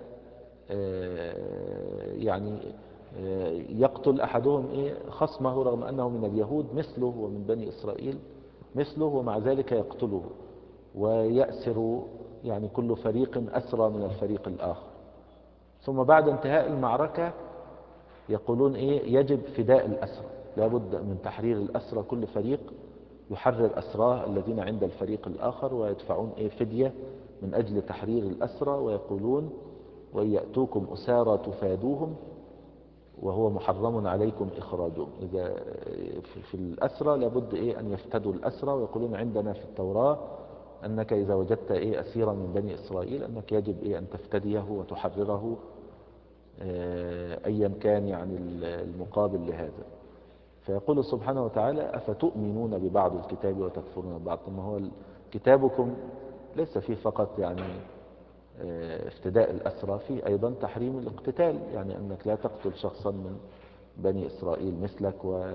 يعني يقتل أحدهم إيه خصمه رغم أنه من اليهود مثله ومن بني إسرائيل مثله، ومع ذلك يقتله ويأسر يعني كل فريق أسرى من الفريق الآخر. ثم بعد انتهاء المعركة يقولون إيه يجب فداء الأسرى، لابد من تحرير الأسرى، كل فريق يحرر أسراه الذين عند الفريق الآخر ويدفعون إيه فدية من أجل تحرير الأسرى. ويقولون وإن يأتوكم أسارى تفادوهم وهو محرم عليكم إخراجهم. إذا في الأسرى لابد إيه أن يفتدوا الأسرى، ويقولون عندنا في التوراة أنك إذا وجدت إيه أسيرا من بني إسرائيل أنك يجب إيه أن تفتديه وتحرره أيا كان يعني المقابل لهذا. فيقول سبحانه وتعالى أفتؤمنون ببعض الكتاب وتكفرون ببعض. ثم هو كتابكم ليس فيه فقط يعني افتداء الأسرى، فيه أيضا تحريم الاقتتال، يعني أنك لا تقتل شخصا من بني إسرائيل مثلك،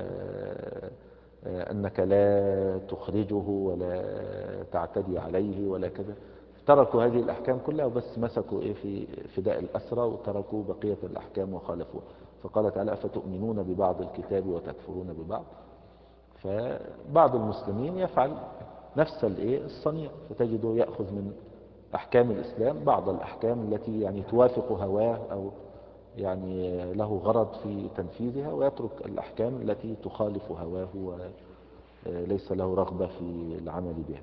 وأنك لا تخرجه ولا تعتدي عليه ولا كذا. تركوا هذه الأحكام كلها وبس مسكوا إيه في فداء الأسرى وتركوا بقية الأحكام وخالفوها. فقال تعالى أفتؤمنون ببعض الكتاب وتكفرون ببعض. فبعض المسلمين يفعل نفس الإيه الصنيع، فتجده يأخذ من أحكام الإسلام بعض الأحكام التي يعني توافق هواه أو يعني له غرض في تنفيذها، ويترك الأحكام التي تخالف هواه ليس له رغبة في العمل بها.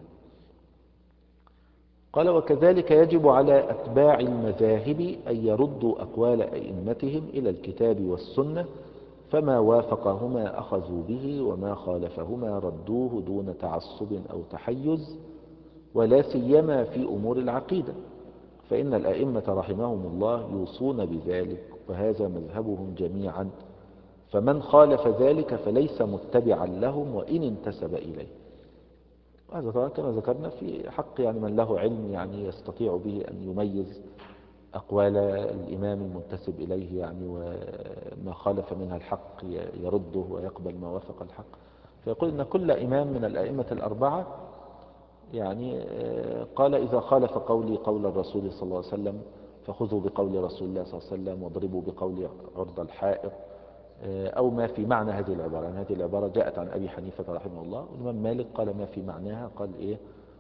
قال وكذلك يجب على أتباع المذاهب أن يردوا أقوال أئمتهم إلى الكتاب والسنة، فما وافقهما أخذوا به وما خالفهما ردوه دون تعصب أو تحيز، ولا سيما في أمور العقيدة، فإن الأئمة رحمهم الله يوصون بذلك وهذا مذهبهم جميعا، فمن خالف ذلك فليس متبعا لهم وإن انتسب إليه. وهذا طبعا كما ذكرنا في حق يعني من له علم يعني يستطيع به أن يميز أقوال الإمام المنتسب إليه يعني، وما خالف منها الحق يرده ويقبل ما وافق الحق. فيقول إن كل إمام من الأئمة الأربعة يعني قال إذا خالف قولي قول الرسول صلى الله عليه وسلم فخذوا بقول رسول الله صلى الله عليه وسلم واضربوا بقول عرض الحائط، أو ما في معنى هذه العبارة. يعني هذه العبارة جاءت عن أبي حنيفة رحمه الله، والإمام مالك قال ما في معناها، قال إيه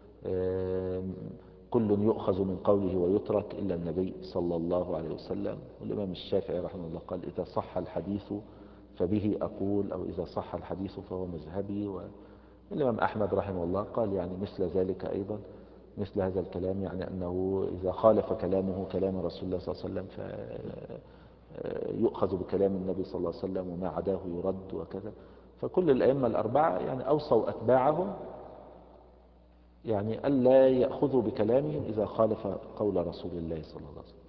كل يؤخذ من قوله ويترك إلا النبي صلى الله عليه وسلم. والإمام الشافعي رحمه الله قال إذا صح الحديث فبه أقول، أو إذا صح الحديث فهو مذهبي. والإمام أحمد رحمه الله قال يعني مثل ذلك أيضا، مثل هذا الكلام، يعني أنه إذا خالف كلامه كلام رسول الله صلى الله عليه وسلم فيؤخذ بكلام النبي صلى الله عليه وسلم وما عداه يرد وكذا. فكل الأئمة الأربعة يعني أوصوا أتباعهم يعني ألا يأخذوا بكلامهم إذا خالف قول رسول الله صلى الله عليه وسلم.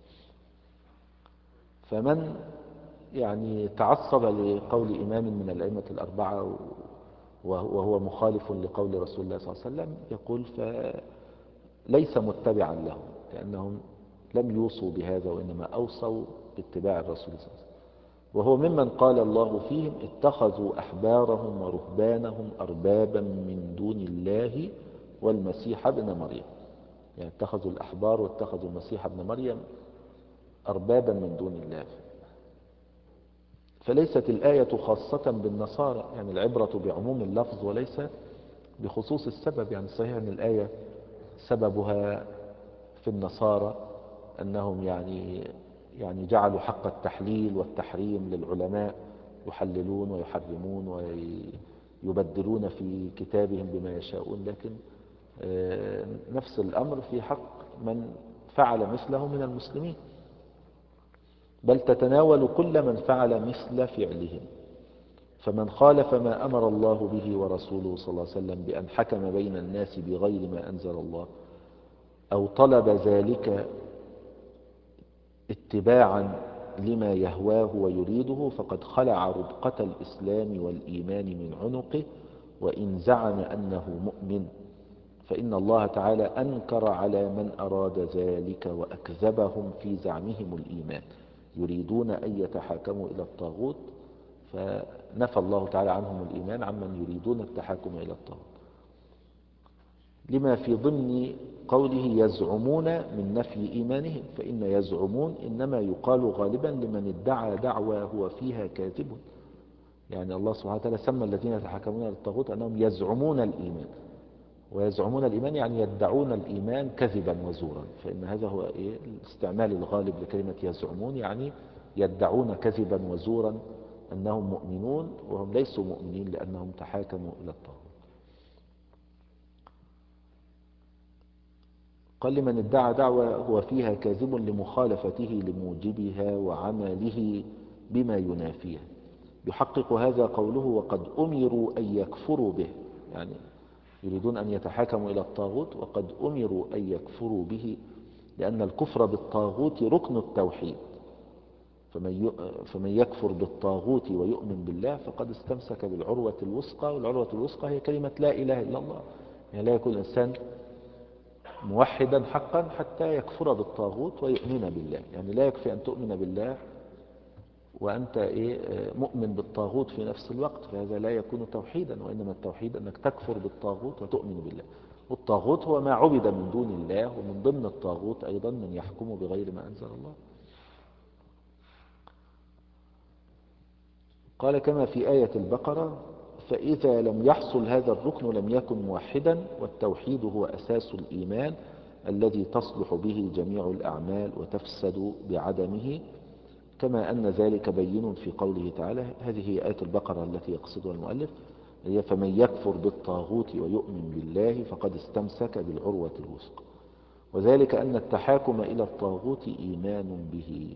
فمن يعني تعصب لقول إمام من الأئمة الأربعة وهو مخالف لقول رسول الله صلى الله عليه وسلم يقول فليس متبعا له، لأنهم لم يوصوا بهذا وإنما أوصوا باتباع الرسول صلى الله عليه وسلم. وهو ممن قال الله فيهم اتخذوا أحبارهم ورهبانهم أربابا من دون الله والمسيح ابن مريم. يعني اتخذوا الأحبار واتخذوا المسيح ابن مريم أربابا من دون الله. فليست الآية خاصة بالنصارى، يعني العبرة بعموم اللفظ وليس بخصوص السبب. يعني صحيح أن الآية سببها في النصارى أنهم يعني يعني جعلوا حق التحليل والتحريم للعلماء، يحللون ويحرمون ويبدلون في كتابهم بما يشاءون، لكن نفس الأمر في حق من فعل مثله من المسلمين، بل تتناول كل من فعل مثل فعلهم. فمن خالف ما أمر الله به ورسوله صلى الله عليه وسلم بأن حكم بين الناس بغير ما أنزل الله، أو طلب ذلك اتباعا لما يهواه ويريده، فقد خلع ربقة الإسلام والإيمان من عنقه، وإن زعم أنه مؤمن، فإن الله تعالى أنكر على من أراد ذلك وأكذبهم في زعمهم الإيمان، يريدون أن يتحاكموا إلى الطاغوت، فنفى الله تعالى عنهم الإيمان عمن يريدون التحاكم إلى الطاغوت، لما في ضمن قوله يزعمون من نفي إيمانهم، فإن يزعمون إنما يقال غالبا لمن ادعى دعوى هو فيها كاذب. يعني الله سبحانه وتعالى سمى الذين يتحاكمون إلى الطاغوت أنهم يزعمون الإيمان، ويزعمون الإيمان يعني يدعون الإيمان كذبا وزورا، فإن هذا هو إيه الاستعمال الغالب لكلمة يزعمون، يعني يدعون كذبا وزورا أنهم مؤمنون وهم ليسوا مؤمنين لأنهم تحاكموا إلى الطاغوت. قال لمن ادعى دعوى هو فيها كاذب لمخالفته لموجبها وعمله بما ينافيها، يحقق هذا قوله وقد أمروا أن يكفروا به، يعني يريدون أن يتحاكموا إلى الطاغوت وقد أمروا أن يكفروا به، لأن الكفر بالطاغوت ركن التوحيد، فمن فمن يكفر بالطاغوت ويؤمن بالله فقد استمسك بالعروة الوثقى، والعروة الوثقى هي كلمة لا إله إلا الله. يعني لا يكون الإنسان موحدا حقا حتى يكفر بالطاغوت ويؤمن بالله، يعني لا يكفي أن تؤمن بالله وأنت إيه مؤمن بالطاغوت في نفس الوقت، فهذا لا يكون توحيدا، وإنما التوحيد أنك تكفر بالطاغوت وتؤمن بالله. والطاغوت هو ما عبد من دون الله، ومن ضمن الطاغوت أيضا من يحكم بغير ما أنزل الله. قال كما في آية البقرة فإذا لم يحصل هذا الركن لم يكن موحدا، والتوحيد هو أساس الإيمان الذي تصلح به جميع الأعمال وتفسد بعدمه، كما أن ذلك بين في قوله تعالى. هذه هي آية البقرة التي يقصدها المؤلف، هي فمن يكفر بالطاغوت ويؤمن بالله فقد استمسك بالعروة الوثقى، وذلك أن التحاكم إلى الطاغوت إيمان به.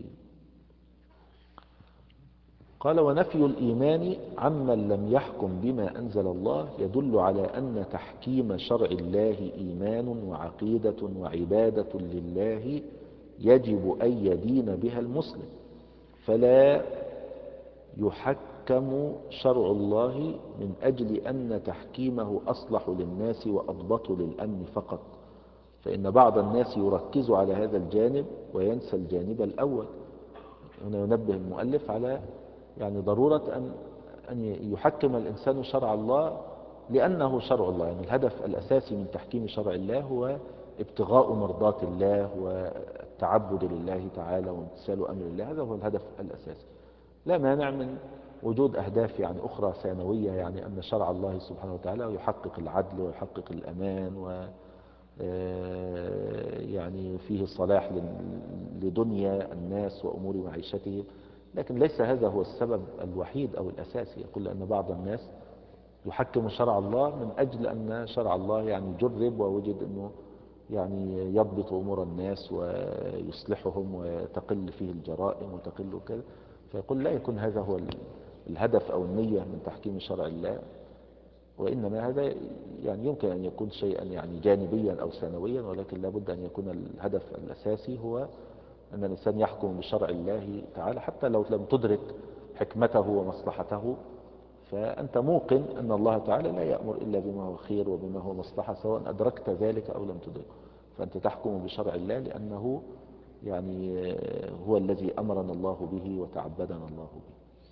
قال ونفي الإيمان عمن لم يحكم بما أنزل الله يدل على أن تحكيم شرع الله إيمان وعقيدة وعبادة لله يجب أن يدين بها المسلم، فلا يحكم شرع الله من أجل أن تحكيمه أصلح للناس وأضبط للأمن فقط، فإن بعض الناس يركز على هذا الجانب وينسى الجانب الأول. هنا ينبه المؤلف على يعني ضرورة أن أن يحكم الإنسان شرع الله لأنه شرع الله، يعني الهدف الأساسي من تحكيم شرع الله هو ابتغاء مرضات الله والتعبد لله تعالى وامتثال أمر الله، هذا هو الهدف الأساسي. لا مانع من وجود أهداف يعني أخرى ثانوية، يعني أن شرع الله سبحانه وتعالى يحقق العدل ويحقق الأمان و يعني فيه صلاح لدنيا الناس وأمور معيشتهم، لكن ليس هذا هو السبب الوحيد أو الأساسي. يقول أن بعض الناس يحكم شرع الله من أجل أن شرع الله يعني جرب ووجد أنه يعني يضبط أمور الناس ويصلحهم وتقل فيه الجرائم وتقل كذا، فيقول لا يكون هذا هو الهدف أو النية من تحكيم شرع الله، وإنما هذا يعني يمكن أن يكون شيئا يعني جانبيا أو ثانويا، ولكن لا بد أن يكون الهدف الأساسي هو أن الإنسان يحكم بشرع الله تعالى حتى لو لم تدرك حكمته ومصلحته، فأنت موقن أن الله تعالى لا يأمر إلا بما هو خير وبما هو مصلحة سواء أدركت ذلك أو لم تدرك، فأنت تحكم بشرع الله لأنه يعني هو الذي أمرنا الله به وتعبدنا الله به.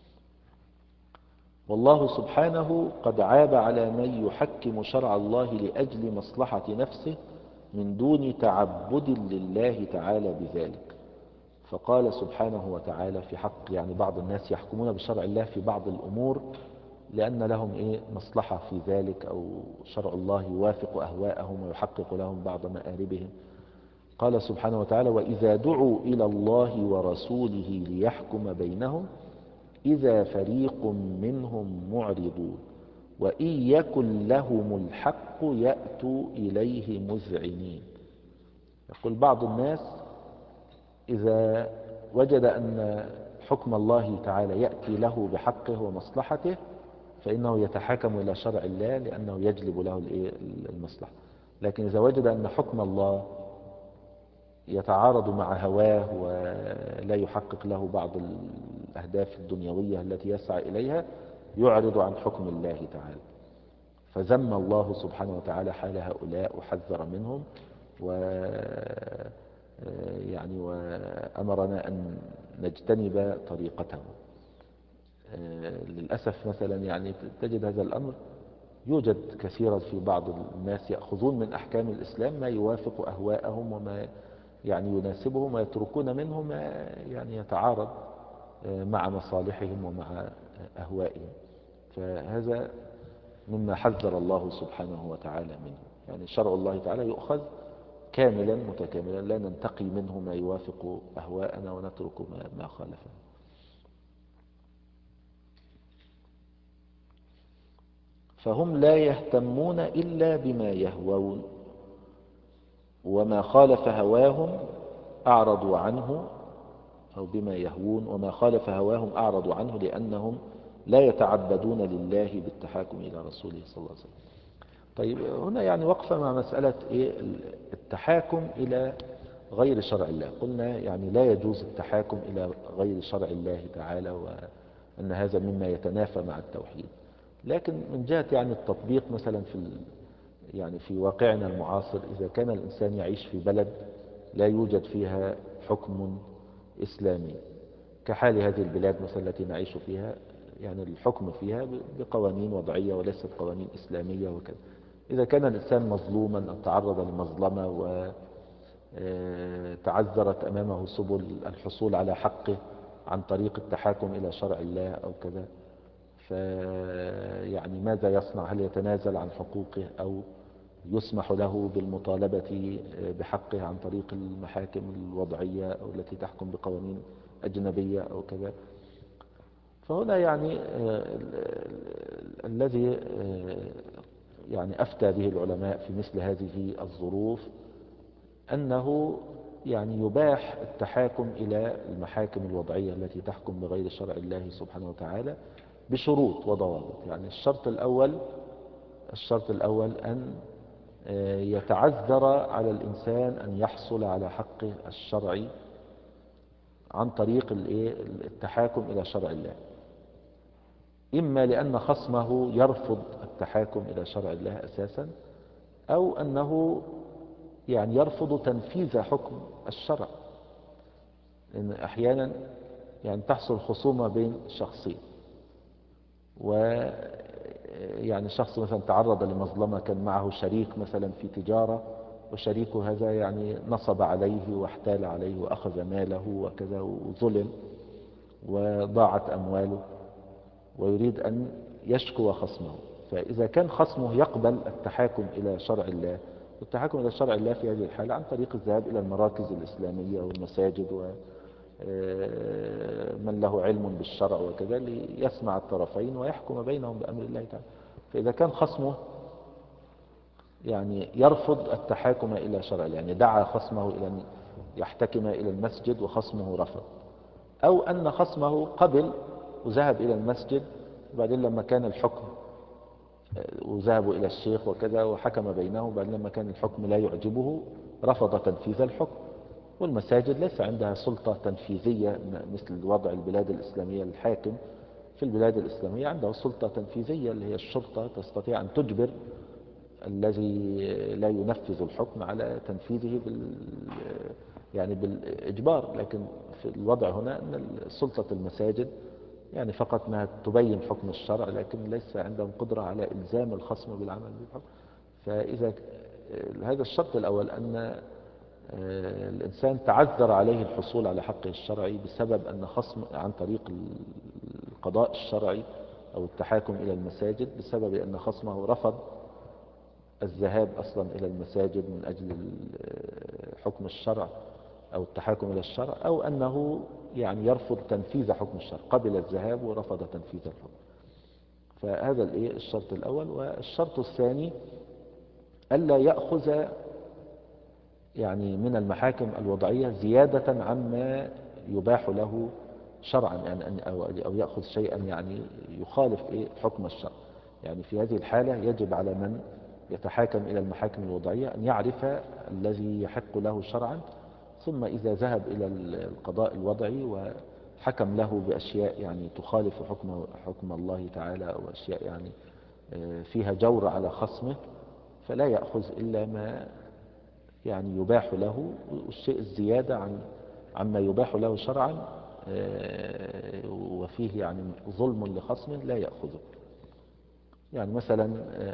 والله سبحانه قد عاب على من يحكم شرع الله لأجل مصلحة نفسه من دون تعبد لله تعالى بذلك، فقال سبحانه وتعالى في حق يعني بعض الناس يحكمون بشرع الله في بعض الأمور لأن لهم إيه مصلحة في ذلك أو شرع الله يوافق أهواءهم ويحقق لهم بعض مآربهم. قال سبحانه وتعالى وإذا دعوا إلى الله ورسوله ليحكم بينهم إذا فريق منهم معرضون وإن يكن لهم الحق يأتوا إليه مذعنين. يقول بعض الناس إذا وجد أن حكم الله تعالى يأتي له بحقه ومصلحته فإنه يتحاكم إلى شرع الله لأنه يجلب له المصلحة، لكن إذا وجد أن حكم الله يتعارض مع هواه ولا يحقق له بعض الأهداف الدنيوية التي يسعى إليها يعرض عن حكم الله تعالى، فذم الله سبحانه وتعالى حال هؤلاء وحذر منهم و يعني وأمرنا أن نجتنب طريقتهم. للأسف مثلا يعني تجد هذا الأمر يوجد كثيرا في بعض الناس يأخذون من أحكام الإسلام ما يوافق أهواءهم وما يعني يناسبهم ويتركون منه ما يعني يتعارض مع مصالحهم ومع أهوائهم، فهذا مما حذر الله سبحانه وتعالى منه. يعني شرع الله تعالى يؤخذ كاملا متكاملا لا ننتقي منه ما يوافق أهواءنا ونترك ما خالفه. فهم لا يهتمون إلا بما يهوون وما خالف هواهم أعرضوا عنه أو بما يهوون وما خالف هواهم أعرضوا عنه لأنهم لا يتعبدون لله بالتحاكم إلى رسوله صلى الله عليه وسلم. طيب هنا يعني وقفة مع مسألة إيه التحاكم إلى غير شرع الله. قلنا يعني لا يجوز التحاكم إلى غير شرع الله تعالى وأن هذا مما يتنافى مع التوحيد، لكن من جهة يعني التطبيق مثلا في يعني في واقعنا المعاصر إذا كان الإنسان يعيش في بلد لا يوجد فيها حكم إسلامي كحال هذه البلاد مثلا التي نعيش فيها، يعني الحكم فيها بقوانين وضعية وليست قوانين إسلامية وكذا، إذا كان الإنسان مظلوما أو تعرض لمظلمة وتعذرت أمامه سبل الحصول على حقه عن طريق التحاكم إلى شرع الله أو كذا، فيعني ماذا يصنع؟ هل يتنازل عن حقوقه أو يسمح له بالمطالبة بحقه عن طريق المحاكم الوضعية أو التي تحكم بقوانين أجنبية أو كذا؟ فهنا يعني الذي يعني أفتى به العلماء في مثل هذه الظروف أنه يعني يباح التحاكم إلى المحاكم الوضعية التي تحكم بغير شرع الله سبحانه وتعالى بشروط وضوابط. يعني الشرط الأول الشرط الأول أن يتعذر على الإنسان أن يحصل على حقه الشرعي عن طريق التحاكم إلى شرع الله، إما لأن خصمه يرفض التحاكم إلى شرع الله أساسا، أو أنه يعني يرفض تنفيذ حكم الشرع. لأن أحيانا يعني تحصل خصومة بين شخصين، ويعني شخص مثلا تعرض لمظلمة، كان معه شريك مثلا في تجارة، وشريكه هذا يعني نصب عليه واحتال عليه وأخذ ماله وكذا وظلم وضاعت أمواله، ويريد أن يشكو خصمه. فإذا كان خصمه يقبل التحاكم إلى شرع الله، والتحاكم إلى شرع الله في هذه الحالة عن طريق الذهاب إلى المراكز الإسلامية والمساجد ومن له علم بالشرع وكذا ليسمع الطرفين ويحكم بينهم بأمر الله تعالى. فإذا كان خصمه يعني يرفض التحاكم إلى شرع الله، يعني دعا خصمه إلى أن يحتكم إلى المسجد وخصمه رفض، أو أن خصمه قبل وذهب إلى المسجد، وبعدين لما كان الحكم وذهبوا إلى الشيخ وكذا وحكم بينهم، وبعدين لما كان الحكم لا يعجبه رفض تنفيذ الحكم. والمساجد ليس عندها سلطة تنفيذية مثل وضع البلاد الإسلامية. الحاكم في البلاد الإسلامية عنده سلطة تنفيذية اللي هي الشرطة، تستطيع أن تجبر الذي لا ينفذ الحكم على تنفيذه بال يعني بالإجبار. لكن في الوضع هنا أن سلطة المساجد يعني فقط أنها تبين حكم الشرع، لكن ليس عندهم قدرة على إلزام الخصم بالعمل بالحكم. فإذا هذا الشرط الأول، أن الإنسان تعذر عليه الحصول على حقه الشرعي بسبب أن خصم عن طريق القضاء الشرعي أو التحاكم إلى المساجد، بسبب أن خصمه رفض الذهاب أصلا إلى المساجد من أجل حكم الشرع أو التحاكم إلى الشرع، أو أنه يعني يرفض تنفيذ حكم الشرع، قبل الذهاب ورفض تنفيذ الحكم. فهذا الشرط الأول. والشرط الثاني ألا يأخذ يعني من المحاكم الوضعية زيادة عما يباح له شرعا، يعني أو يأخذ شيئا يعني يخالف حكم الشرع. يعني في هذه الحالة يجب على من يتحاكم إلى المحاكم الوضعية أن يعرف الذي يحق له شرعا، ثم إذا ذهب إلى القضاء الوضعي وحكم له بأشياء يعني تخالف حكم حكم الله تعالى، أو أشياء يعني فيها جور على خصمه، فلا يأخذ إلا ما يعني يباح له، والشيء الزيادة عن عما يباح له شرعا وفيه يعني ظلم لخصمه لا يأخذه. يعني مثلا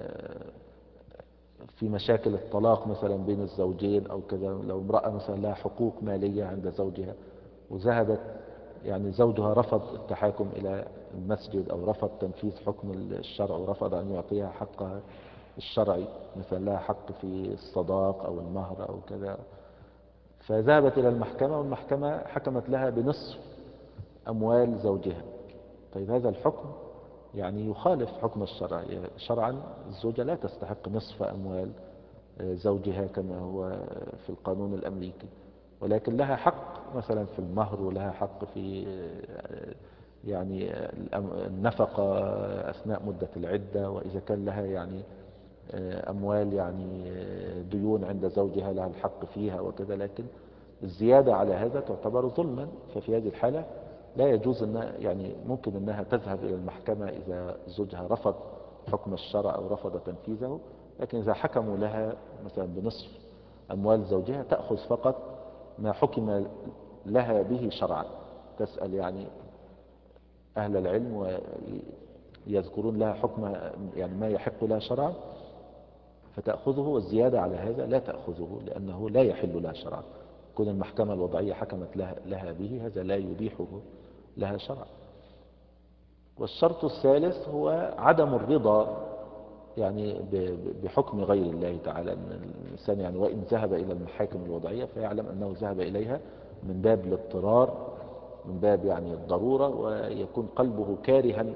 في مشاكل الطلاق مثلا بين الزوجين أو كذا، لو امرأة مثلا لها حقوق مالية عند زوجها، وذهبت يعني زوجها رفض التحاكم إلى المسجد أو رفض تنفيذ حكم الشرع ورفض أن يعطيها حقها الشرعي، مثلا لها حق في الصداق أو المهر أو كذا، فذهبت إلى المحكمة والمحكمة حكمت لها بنصف أموال زوجها. طيب هذا الحكم يعني يخالف حكم الشرع. شرعا الزوجة لا تستحق نصف أموال زوجها كما هو في القانون الأمريكي، ولكن لها حق مثلا في المهر، ولها حق في يعني النفقة أثناء مدة العدة، وإذا كان لها يعني أموال يعني ديون عند زوجها لها الحق فيها وكذا. لكن الزيادة على هذا تعتبر ظلما. ففي هذه الحالة لا يجوز أن يعني ممكن أنها تذهب إلى المحكمة إذا زوجها رفض حكم الشرع أو رفض تنفيذه، لكن إذا حكموا لها مثلا بنصف أموال زوجها تأخذ فقط ما حكم لها به شرعا. تسأل يعني أهل العلم ويذكرون لها حكم يعني ما يحق لها شرعا فتأخذه، والزيادة على هذا لا تأخذه لأنه لا يحل لها شرعا. كون المحكمة الوضعية حكمت لها, لها به هذا لا يبيحه لها شرعا. والشرط الثالث هو عدم الرضا يعني بحكم غير الله تعالى. أن الإنسان يعني وإن ذهب إلى المحاكم الوضعية فيعلم أنه ذهب إليها من باب الاضطرار، من باب يعني الضرورة، ويكون قلبه كارها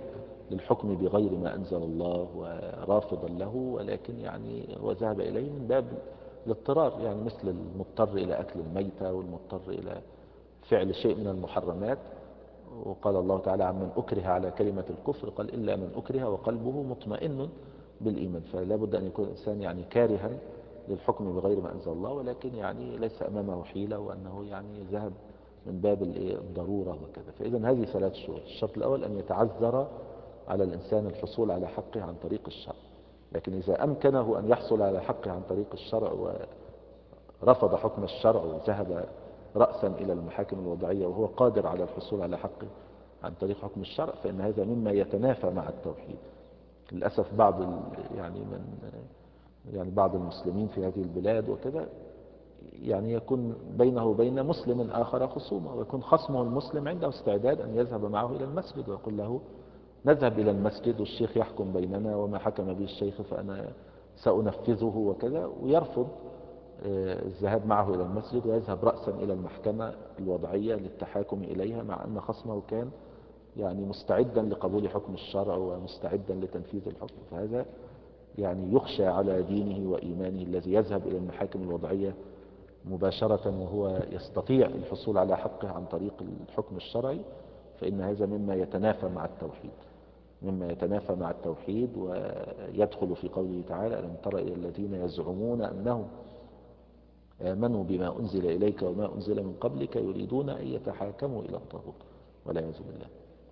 للحكم بغير ما أنزل الله ورافضا له، ولكن يعني هو ذهب إليه من باب الاضطرار، يعني مثل المضطر إلى أكل الميتة والمضطر إلى فعل شيء من المحرمات. وقال الله تعالى عمن أكره على كلمة الكفر قال إلا من أكره وقلبه مطمئن بالإيمان. فلا بد أن يكون الإنسان يعني كارها للحكم بغير ما أنزل الله، ولكن يعني ليس أمامه حيلة، وأنه يعني ذهب من باب الضرورة وكذا. فإذا هذه ثلاث شروط: الشرط الأول أن يتعذر على الإنسان الحصول على حقه عن طريق الشرع، لكن إذا أمكنه أن يحصل على حقه عن طريق الشرع ورفض حكم الشرع وذهب رأسا إلى المحاكم الوضعية وهو قادر على الحصول على حقه عن طريق حكم الشرع، فإن هذا مما يتنافى مع التوحيد. للأسف بعض يعني من يعني بعض المسلمين في هذه البلاد وكذا يعني يكون بينه وبين مسلم آخر خصومة، ويكون خصمه المسلم عنده استعداد أن يذهب معه إلى المسجد ويقول له نذهب إلى المسجد والشيخ يحكم بيننا، وما حكم به الشيخ فأنا سأنفذه وكذا، ويرفض الذهاب معه إلى المسجد ويذهب رأسا إلى المحكمة الوضعية للتحاكم إليها، مع أن خصمه كان يعني مستعدا لقبول حكم الشرع ومستعدا لتنفيذ الحكم. فهذا يعني يخشى على دينه وإيمانه الذي يذهب إلى المحاكم الوضعية مباشرة وهو يستطيع الحصول على حقه عن طريق الحكم الشرعي، فإن هذا مما يتنافى مع التوحيد مما يتنافى مع التوحيد ويدخل في قوله تعالى: ألم تر إلى الذين يزعمون أنهم آمنوا بما أنزل إليك وما أنزل من قبلك يريدون أن يتحاكموا إلى الطاغوت والعياذ بالله.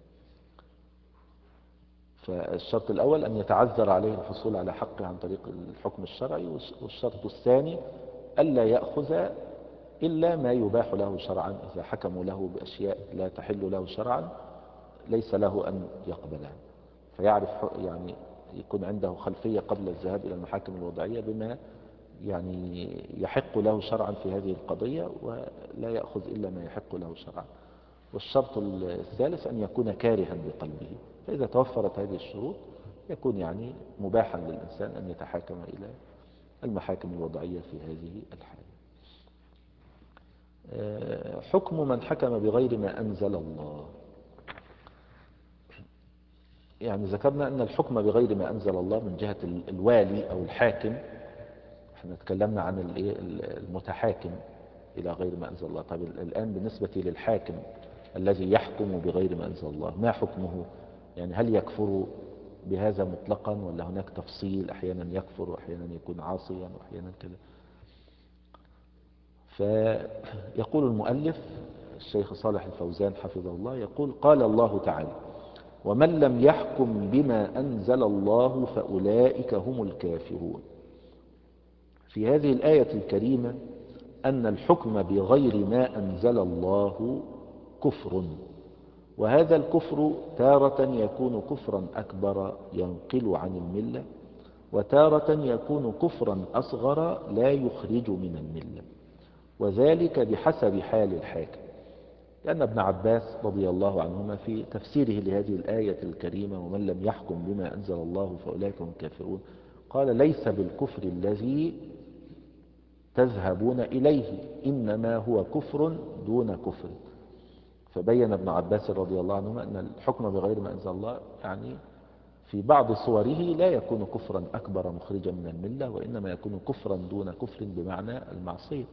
فالشرط الأول أن يتعذر عليه الحصول على حقه عن طريق الحكم الشرعي، والشرط الثاني ألا يأخذ إلا ما يباح له شرعا. إذا حكموا له بأشياء لا تحل له شرعا ليس له أن يقبلها، فيعرف يعني يكون عنده خلفية قبل الذهاب إلى المحاكم الوضعية بما يعني يحق له شرعا في هذه القضية، ولا يأخذ إلا ما يحق له شرعا. والشرط الثالث أن يكون كارها بقلبه، فإذا توفرت هذه الشروط يكون يعني مباحا للإنسان أن يتحاكم إلى المحاكم الوضعية في هذه الحالة. حكم من حكم بغير ما أنزل الله. يعني ذكرنا أن الحكم بغير ما أنزل الله من جهة الوالي أو الحاكم، احنا تكلمنا عن المتحاكم إلى غير ما أنزل الله. طيب الآن بالنسبة للحاكم الذي يحكم بغير ما أنزل الله، ما حكمه؟ يعني هل يكفر بهذا مطلقا، ولا هناك تفصيل؟ أحيانا يكفر وأحيانا يكون عاصيا وأحيانا كذا. فيقول المؤلف الشيخ صالح الفوزان حفظه الله، يقول: قال الله تعالى: ومن لم يحكم بما أنزل الله فأولئك هم الكافرون. في هذه الآية الكريمة أن الحكم بغير ما أنزل الله كفر، وهذا الكفر تارة يكون كفرا أكبر ينقل عن الملة، وتارة يكون كفرا أصغر لا يخرج من الملة، وذلك بحسب حال الحاكم. لأن ابن عباس رضي الله عنهما في تفسيره لهذه الآية الكريمة: ومن لم يحكم بما أنزل الله فأولئك هم الكافرون، قال: ليس بالكفر الذي تذهبون إليه، إنما هو كفر دون كفر. فبين ابن عباس رضي الله عنهما أن الحكم بغير ما أنزل الله يعني في بعض صوره لا يكون كفرا أكبر مخرجا من الملة، وإنما يكون كفرا دون كفر بمعنى المعصية.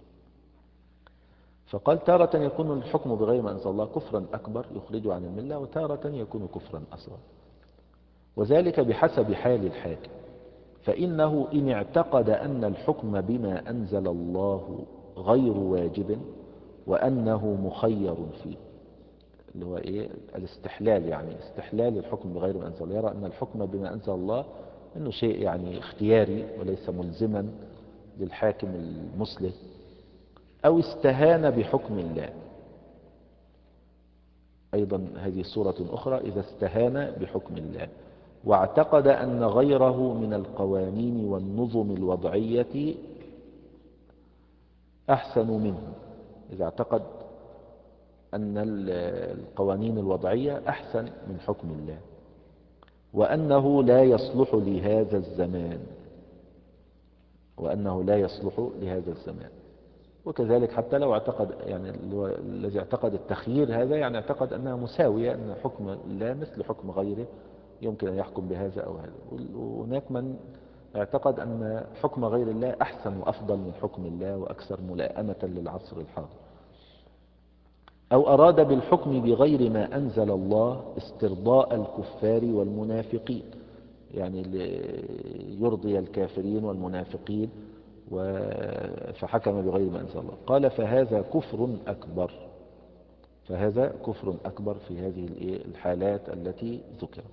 فقال: تارة يكون الحكم بغير ما أنزل الله كفرا أكبر يخرج عن الملة، وتارة يكون كفرا أصغر، وذلك بحسب حال الحاكم. فإنه إن اعتقد أن الحكم بما أنزل الله غير واجب وأنه مخير فيه، اللي هو إيه؟ الاستحلال، يعني استحلال الحكم بغير ما أنزل الله، يرى أن الحكم بما أنزل الله أنه شيء يعني اختياري وليس ملزما للحاكم المسلم، أو استهان بحكم الله. أيضا هذه صورة أخرى: إذا استهان بحكم الله واعتقد أن غيره من القوانين والنظم الوضعية أحسن منه، إذا اعتقد أن القوانين الوضعية أحسن من حكم الله، وأنه لا يصلح لهذا الزمان وأنه لا يصلح لهذا الزمان وكذلك حتى لو اعتقد يعني الذي اعتقد التخيير هذا يعني اعتقد أنها مساوية، أن حكم الله مثل حكم غيره يمكن أن يحكم بهذا أو هذا. وهناك من اعتقد أن حكم غير الله أحسن وأفضل من حكم الله وأكثر ملائمة للعصر الحاضر. أو أراد بالحكم بغير ما أنزل الله استرضاء الكفار والمنافقين، يعني يرضي الكافرين والمنافقين فحكم بغير ما أنزل الله. قال فهذا كفر أكبر، فهذا كفر أكبر في هذه الحالات التي ذكرت.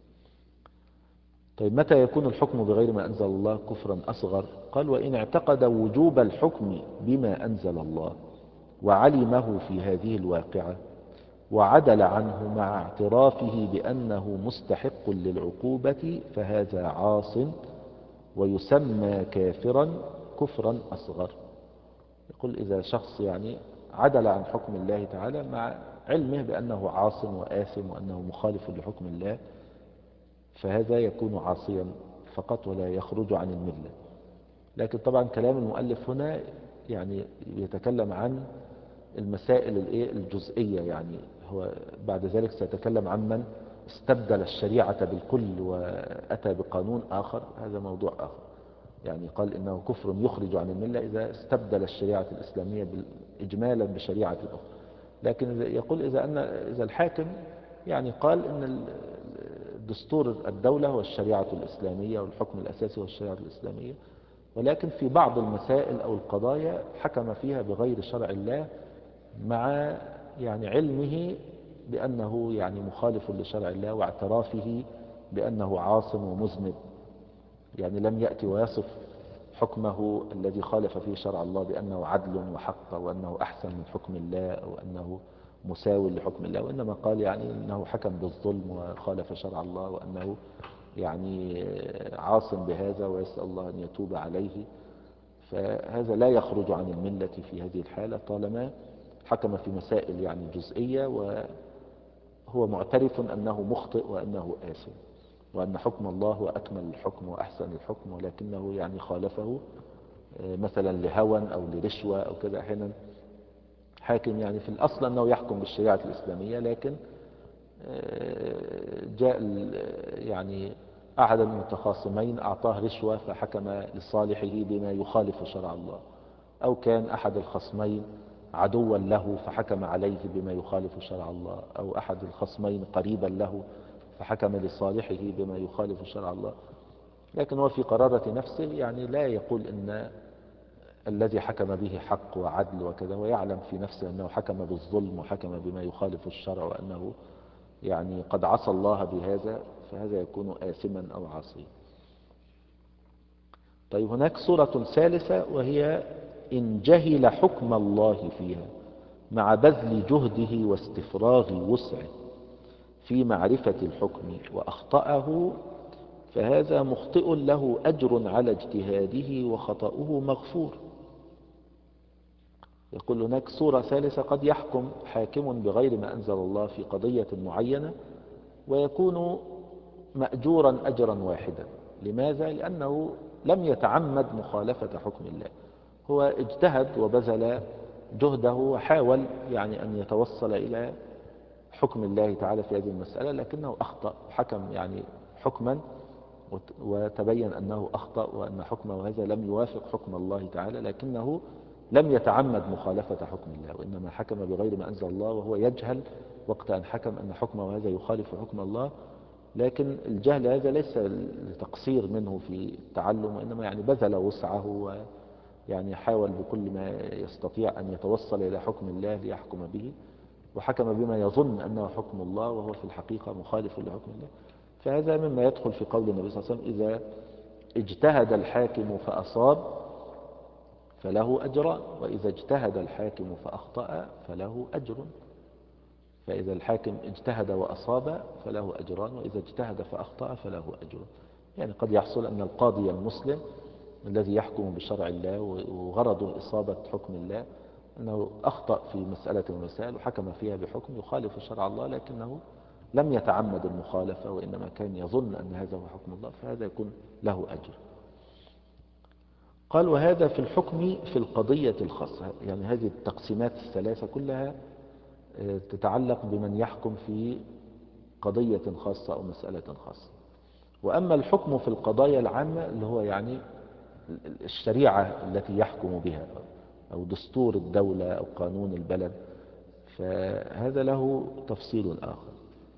طيب متى يكون الحكم بغير ما أنزل الله كفرا أصغر؟ قال وإن اعتقد وجوب الحكم بما أنزل الله وعلمه في هذه الواقعة وعدل عنه مع اعترافه بأنه مستحق للعقوبة فهذا عاص ويسمى كافرا كفرا أصغر. يقول إذا شخص يعني عدل عن حكم الله تعالى مع علمه بأنه عاص وآثم وأنه مخالف لحكم الله، فهذا يكون عاصيا فقط ولا يخرج عن الملة. لكن طبعا كلام المؤلف هنا يعني يتكلم عن المسائل الجزئية، يعني هو بعد ذلك سيتكلم عن من استبدل الشريعة بالكل وأتى بقانون آخر، هذا موضوع آخر. يعني قال إنه كفر يخرج عن الملة إذا استبدل الشريعة الإسلامية إجمالا بشريعة أخرى. لكن يقول إذا أن إذا الحاكم يعني قال إن دستور الدولة هو الشريعة الإسلامية والحكم الأساسي هو الشريعة الإسلامية، ولكن في بعض المسائل أو القضايا حكم فيها بغير شرع الله مع يعني علمه بأنه يعني مخالف لشرع الله واعترافه بأنه عاص ومذنب، يعني لم يأتي ويصف حكمه الذي خالف فيه شرع الله بأنه عدل وحق وأنه أحسن من حكم الله أو أنه مساوي لحكم الله، وإنما قال يعني أنه حكم بالظلم وخالف شرع الله وأنه يعني عاص بهذا ويسأل الله أن يتوب عليه. فهذا لا يخرج عن الملة في هذه الحالة طالما حكم في مسائل يعني جزئية وهو معترف أنه مخطئ وأنه آثم وأن حكم الله هو أكمل الحكم وأحسن الحكم، ولكنه يعني خالفه مثلا لهوى أو لرشوة أو كذا. أحيانا حاكم يعني في الأصل أنه يحكم بالشريعة الإسلامية، لكن جاء يعني أحد المتخاصمين أعطاه رشوة فحكم لصالحه بما يخالف شرع الله، أو كان أحد الخصمين عدوا له فحكم عليه بما يخالف شرع الله، أو أحد الخصمين قريبا له فحكم لصالحه بما يخالف شرع الله. لكن هو في قرارة نفسه يعني لا يقول إن الذي حكم به حق وعدل وكذا، ويعلم في نفسه أنه حكم بالظلم وحكم بما يخالف الشرع وأنه يعني قد عصى الله بهذا، فهذا يكون آثما أو عاصيا. طيب هناك صورة ثالثة وهي إن جهل حكم الله فيها مع بذل جهده واستفراغ وسعه في معرفة الحكم وأخطأه فهذا مخطئ له أجر على اجتهاده وخطأه مغفور. يقول هناك صورة ثالثة قد يحكم حاكم بغير ما أنزل الله في قضية معينة ويكون مأجورا أجرا واحدا. لماذا؟ لأنه لم يتعمد مخالفة حكم الله، هو اجتهد وبذل جهده وحاول يعني أن يتوصل إلى حكم الله تعالى في هذه المسألة، لكنه أخطأ حكم يعني حكما وتبين أنه أخطأ وأن حكمه هذا لم يوافق حكم الله تعالى، لكنه لم يتعمد مخالفة حكم الله وإنما حكم بغير ما أنزل الله وهو يجهل وقت أن حكم أن حكمه هذا يخالف حكم الله. لكن الجهل هذا ليس لتقصير منه في التعلم، وإنما يعني بذل وسعه ويعني حاول بكل ما يستطيع أن يتوصل إلى حكم الله ليحكم به، وحكم بما يظن أنه حكم الله وهو في الحقيقة مخالف لحكم الله. فهذا مما يدخل في قول النبي صلى الله عليه وسلم إذا اجتهد الحاكم فأصاب فله أجران، وإذا اجتهد الحاكم فأخطأ فله أجر. فإذا الحاكم اجتهد وأصاب فله أجران، وإذا اجتهد فأخطأ فله أجر. يعني قد يحصل أن القاضي المسلم الذي يحكم بشرع الله وغرضه إصابة حكم الله أنه أخطأ في مسألة من المسائل وحكم فيها بحكم يخالف شرع الله، لكنه لم يتعمد المخالفة وإنما كان يظن أن هذا هو حكم الله، فهذا يكون له أجر. قال وهذا في الحكم في القضية الخاصة، يعني هذه التقسيمات الثلاثة كلها تتعلق بمن يحكم في قضية خاصة أو مسألة خاصة. وأما الحكم في القضايا العامة اللي هو يعني الشريعة التي يحكم بها أو دستور الدولة أو قانون البلد، فهذا له تفصيل آخر.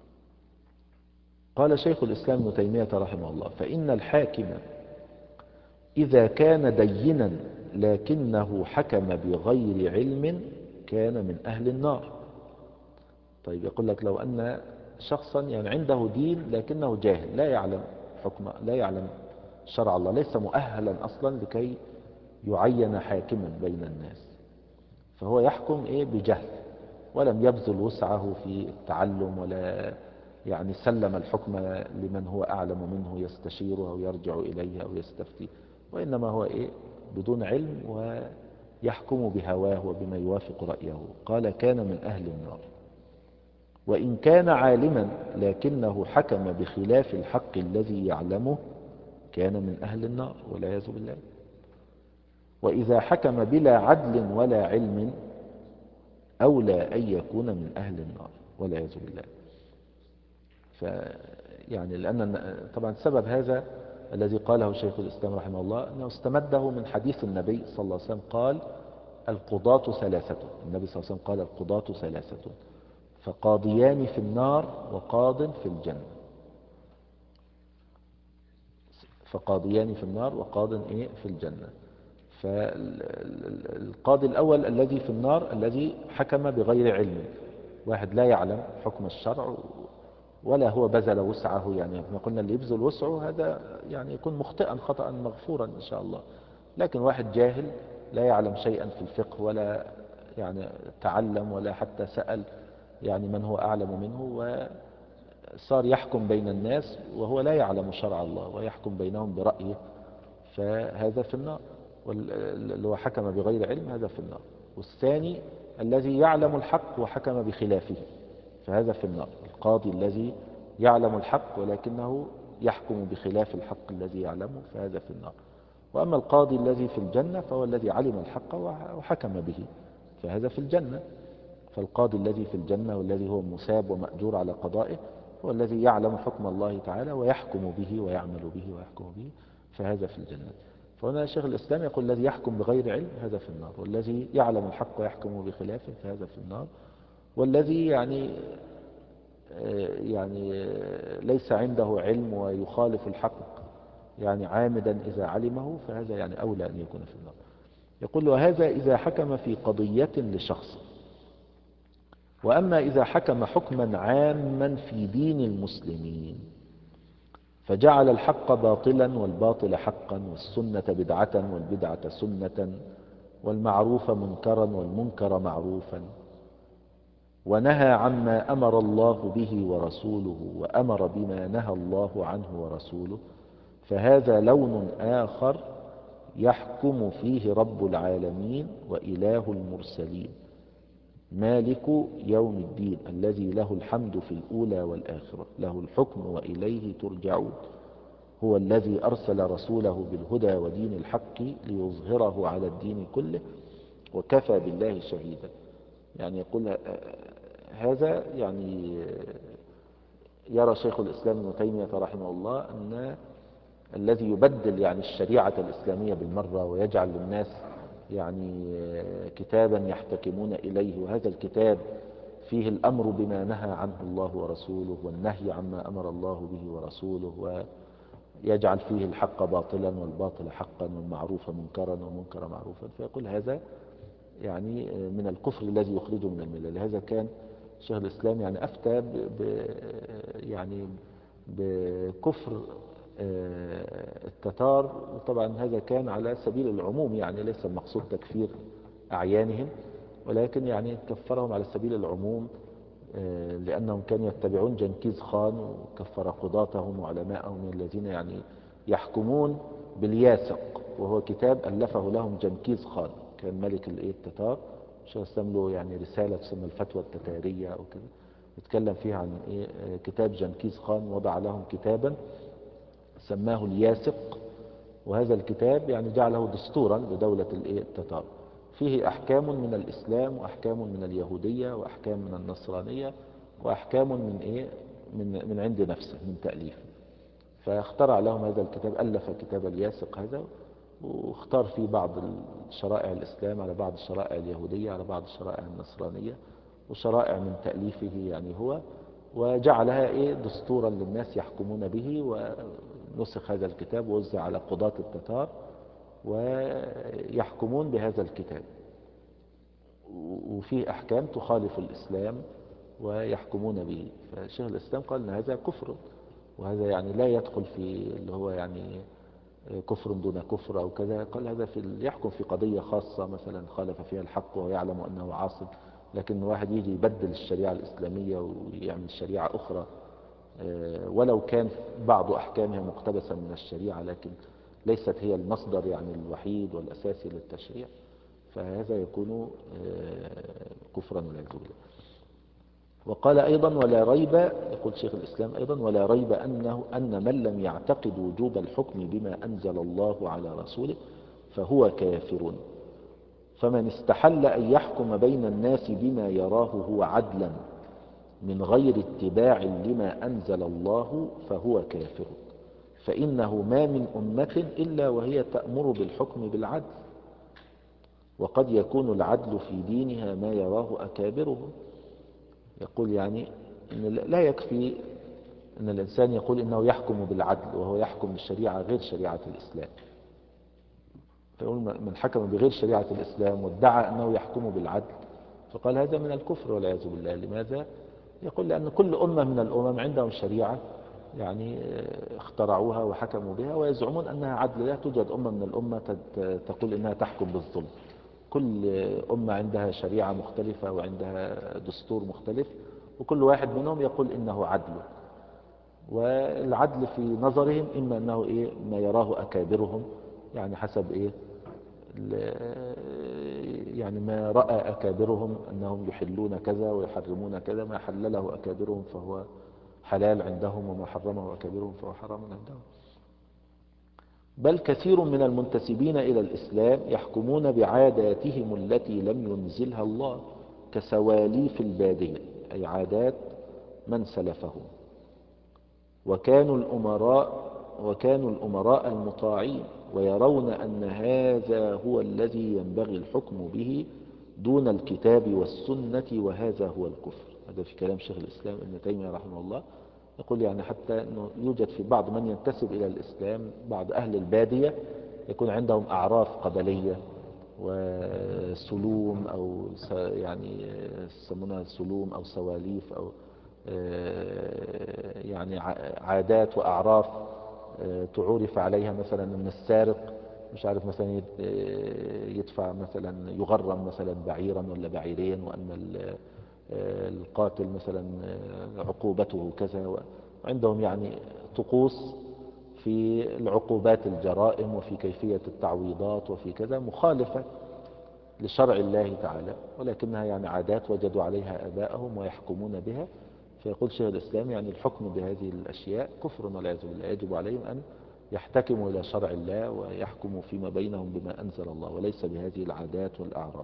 قال شيخ الإسلام ابن تيمية رحمه الله: فإن الحاكم إذا كان دينا لكنه حكم بغير علم كان من أهل النار. طيب يقول لك لو أن شخصا يعني عنده دين لكنه جاهل، لا يعلم حكم، لا يعلم شرع الله، ليس مؤهلا أصلا لكي يعين حاكما بين الناس، فهو يحكم إيه بجهل، ولم يبذل وسعه في التعلم، ولا يعني سلم الحكم لمن هو أعلم منه يستشيره أو يرجع إليه أو يستفتي، وإنما هو إيه بدون علم ويحكم بهواه وبما يوافق رأيه. قال كان من أهل النار. وإن كان عالما لكنه حكم بخلاف الحق الذي يعلمه كان من أهل النار والعياذ بالله. وإذا حكم بلا عدل ولا علم أولى أن يكون من أهل النار والعياذ بالله. فيعني لأن طبعا سبب هذا الذي قاله شيخ الإسلام رحمه الله أنه استمده من حديث النبي صلى الله عليه وسلم قال: القضاة ثلاثة. النبي صلى الله عليه وسلم قال: القضاة ثلاثة، فقاضيان في النار وقاض في الجنة. فقاضيان في النار وقاض إيه في الجنة. فالقاضي الأول الذي في النار الذي حكم بغير علم، واحد لا يعلم حكم الشرع ولا هو بذل وسعه، يعني احنا قلنا اللي يبذل وسعه هذا يعني يكون مخطئا خطأ مغفورا إن شاء الله، لكن واحد جاهل لا يعلم شيئا في الفقه ولا يعني تعلم ولا حتى سأل يعني من هو أعلم منه، وصار يحكم بين الناس وهو لا يعلم شرع الله ويحكم بينهم برأيه، فهذا في النار. واللي هو حكم بغير علم هذا في النار. والثاني الذي يعلم الحق وحكم بخلافه فهذا في النار. القاضي الذي يعلم الحق ولكنه يحكم بخلاف الحق الذي يعلمه فهذا في النار. وأما القاضي الذي في الجنة فهو الذي علم الحق وحكم به فهذا في الجنة. فالقاضي الذي في الجنة والذي هو مساب ومأجور على قضائه هو الذي يعلم حكم الله تعالى ويحكم به ويعمل به ويحكم به فهذا في الجنة. فهنا شيخ الإسلام يقول: الذي يحكم بغير علم هذا في النار، والذي يعلم الحق ويحكم بخلافه فهذا في النار، والذي يعني يعني ليس عنده علم ويخالف الحق يعني عامدا إذا علمه فهذا يعني أولى أن يكون في النار. يقول: وهذا إذا حكم في قضية لشخص. وأما إذا حكم حكما عاما في دين المسلمين فجعل الحق باطلا والباطل حقا والسنة بدعة والبدعة سنة والمعروف منكرا والمنكر معروفا، ونهى عما أمر الله به ورسوله وأمر بما نهى الله عنه ورسوله، فهذا لون آخر يحكم فيه رب العالمين وإله المرسلين مالك يوم الدين الذي له الحمد في الأولى والآخرة، له الحكم وإليه ترجعون، هو الذي أرسل رسوله بالهدى ودين الحق ليظهره على الدين كله وكفى بالله شهيدا. يعني يقول هذا يعني يرى شيخ الإسلام ابن تيمية رحمه الله أن الذي يبدل يعني الشريعة الإسلامية بالمرة ويجعل للناس يعني كتابا يحتكمون إليه، وهذا الكتاب فيه الأمر بما نهى عنه الله ورسوله والنهي عما أمر الله به ورسوله، ويجعل فيه الحق باطلا والباطل حقا والمعروف منكرا والمنكر معروفا، فيقول هذا يعني من الكفر الذي يخرجه من الملة. لهذا كان شيخ الإسلام يعني أفتى ب ب يعني بكفر التتار، وطبعا هذا كان على سبيل العموم، يعني ليس المقصود تكفير أعيانهم، ولكن يعني كفرهم على سبيل العموم لأنهم كانوا يتبعون جنكيز خان، وكفر قضاتهم وعلماءهم الذين يعني يحكمون بالياسق، وهو كتاب ألفه لهم جنكيز خان، كان ملك التتار. شيخ الإسلام له يعني رسالة تسمى الفتوى التتارية أو كده، يتكلم فيها عن إيه كتاب جنكيز خان، وضع لهم كتابا سماه الياسق وهذا الكتاب يعني جعله دستورا لدولة الإيه؟ التتار، فيه أحكام من الإسلام وأحكام من اليهودية وأحكام من النصرانية وأحكام من إيه؟ من من عند نفسه من تأليف. فاخترع لهم هذا الكتاب، ألف كتاب الياسق هذا، واختار فيه بعض شرائع الإسلام على بعض الشرائع اليهودية على بعض الشرائع النصرانية وشرائع من تأليفه يعني هو، وجعلها إيه؟ دستورا للناس يحكمون به. ونسخ هذا الكتاب ووزع على قضاة التتار ويحكمون بهذا الكتاب، وفيه أحكام تخالف الإسلام ويحكمون به. فشيخ الإسلام قال أن هذا كفر، وهذا يعني لا يدخل في اللي هو يعني كفر دون كفر أو كذا. قال هذا في يحكم في قضية خاصة مثلا خالف فيها الحق وهو يعلم أنه عاصم، لكن واحد يجي يبدل الشريعة الإسلامية ويعمل شريعة أخرى ولو كان بعض أحكامها مقتبسة من الشريعة لكن ليست هي المصدر يعني الوحيد والأساسي للتشريع، فهذا يكون كفرا والعياذ بالله. وقال أيضا ولا ريب، يقول شيخ الإسلام أيضا ولا ريب أنه أن من لم يعتقد وجوب الحكم بما أنزل الله على رسوله فهو كافر، فمن استحل أن يحكم بين الناس بما يراه هو عدلا من غير اتباع لما أنزل الله فهو كافر، فإنه ما من أمة إلا وهي تأمر بالحكم بالعدل، وقد يكون العدل في دينها ما يراه أكابرهم. يقول يعني إن لا يكفي أن الإنسان يقول إنه يحكم بالعدل وهو يحكم بالشريعة غير شريعة الإسلام. فيقول من حكم بغير شريعة الإسلام وادعى أنه يحكم بالعدل فقال هذا من الكفر والعياذ بالله. لماذا؟ يقول لأن كل أمة من الأمم عندهم شريعة يعني اخترعوها وحكموا بها ويزعمون أنها عدل. لا توجد أمة من الأمة تقول إنها تحكم بالظلم، كل أمة عندها شريعة مختلفة وعندها دستور مختلف وكل واحد منهم يقول إنه عدل. والعدل في نظرهم إما أنه إيه؟ ما يراه أكابرهم، يعني حسب إيه؟ يعني ما رأى أكابرهم أنهم يحلون كذا ويحرمون كذا، ما حلله أكابرهم فهو حلال عندهم وما حرمه أكابرهم فهو حرام عندهم. بل كثير من المنتسبين إلى الإسلام يحكمون بعاداتهم التي لم ينزلها الله كسواليف البادية، أي عادات من سلفهم، وكانوا الأمراء وكانوا الأمراء المطاعين، ويرون أن هذا هو الذي ينبغي الحكم به دون الكتاب والسنة، وهذا هو الكفر. هذا في كلام شيخ الإسلام ابن تيمية رحمه الله. يقول يعني حتى أنه يوجد في بعض من ينتسب إلى الإسلام بعض أهل البادية يكون عندهم أعراف قبلية وسلوم أو يعني يسمونها سلوم أو سواليف أو يعني عادات وأعراف تعورف عليها، مثلا أن السارق مش عارف مثلا يدفع مثلا يغرم مثلا بعيرا ولا بعيرين، وأن القاتل مثلا عقوبته كذا. وعندهم يعني طقوس في العقوبات الجرائم وفي كيفية التعويضات وفي كذا مخالفة لشرع الله تعالى، ولكنها يعني عادات وجدوا عليها آباءهم ويحكمون بها. فيقول شيخ الإسلام يعني الحكم بهذه الأشياء كفر والعياذ بالله، يجب عليهم أن يحتكموا إلى شرع الله ويحكموا فيما بينهم بما أنزل الله وليس بهذه العادات والأعراف.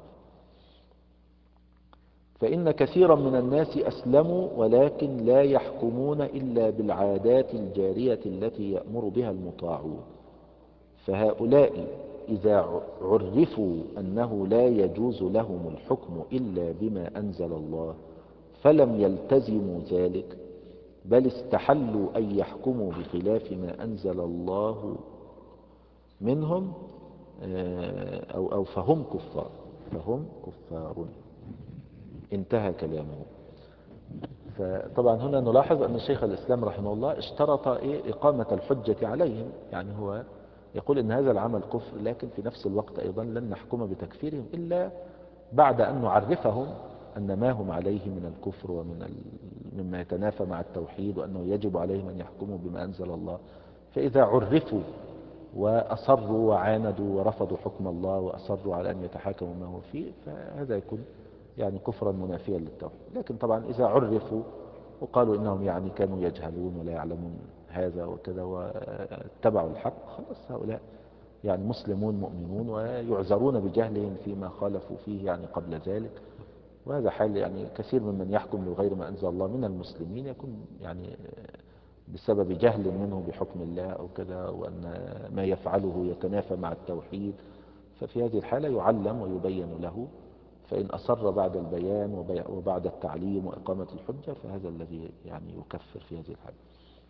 فإن كثيرا من الناس أسلموا ولكن لا يحكمون إلا بالعادات الجارية التي يأمر بها المطاعون، فهؤلاء إذا عرفوا أنه لا يجوز لهم الحكم إلا بما أنزل الله فلم يلتزموا ذلك، بل استحلوا أن يحكموا بخلاف ما أنزل الله منهم أو, أو فهم كفار فهم كفار. انتهى كلامه. فطبعا هنا نلاحظ أن شيخ الإسلام رحمه الله اشترط إيه؟ إقامة الحجة عليهم. يعني هو يقول إن هذا العمل كفر، لكن في نفس الوقت أيضا لن نحكم بتكفيرهم إلا بعد أن نعرفهم أن ما هم عليه من الكفر ومن ال... مما يتنافى مع التوحيد، وأنه يجب عليهم أن يحكموا بما أنزل الله. فإذا عرفوا وأصروا وعاندوا ورفضوا حكم الله وأصروا على أن يتحاكموا ما هو فيه فهذا يكون يعني كفرا منافيا للتوحيد. لكن طبعا إذا عرفوا وقالوا إنهم يعني كانوا يجهلون ولا يعلمون هذا وكذا واتبعوا الحق، خلاص هؤلاء يعني مسلمون مؤمنون ويعذرون بجهلهم فيما خالفوا فيه يعني قبل ذلك. وهذا حال يعني كثير ممن يحكم بغير ما أنزل الله من المسلمين يكون يعني بسبب جهل منه بحكم الله أو كذا، وأن ما يفعله يتنافى مع التوحيد، ففي هذه الحالة يعلم ويبين له، فإن أصر بعد البيان وبعد التعليم وإقامة الحجة فهذا الذي يعني يكفر في هذه الحالة.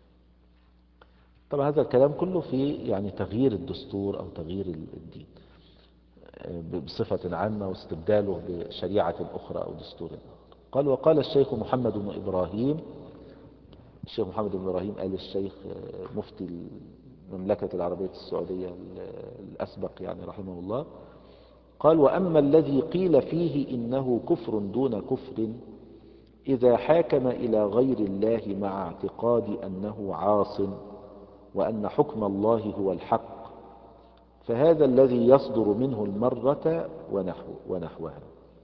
طبعا هذا الكلام كله في يعني تغيير الدستور أو تغيير الدين بصفة عامة واستبداله بشريعة أخرى أو دستور آخر. قال: وقال الشيخ محمد بن إبراهيم، الشيخ محمد بن إبراهيم آل الشيخ مفتي المملكة العربية السعودية الأسبق يعني رحمه الله، قال: وأما الذي قيل فيه إنه كفر دون كفر إذا حاكم إلى غير الله مع اعتقاد أنه عاص وأن حكم الله هو الحق، فهذا الذي يصدر منه المرة ونحو ونحوها.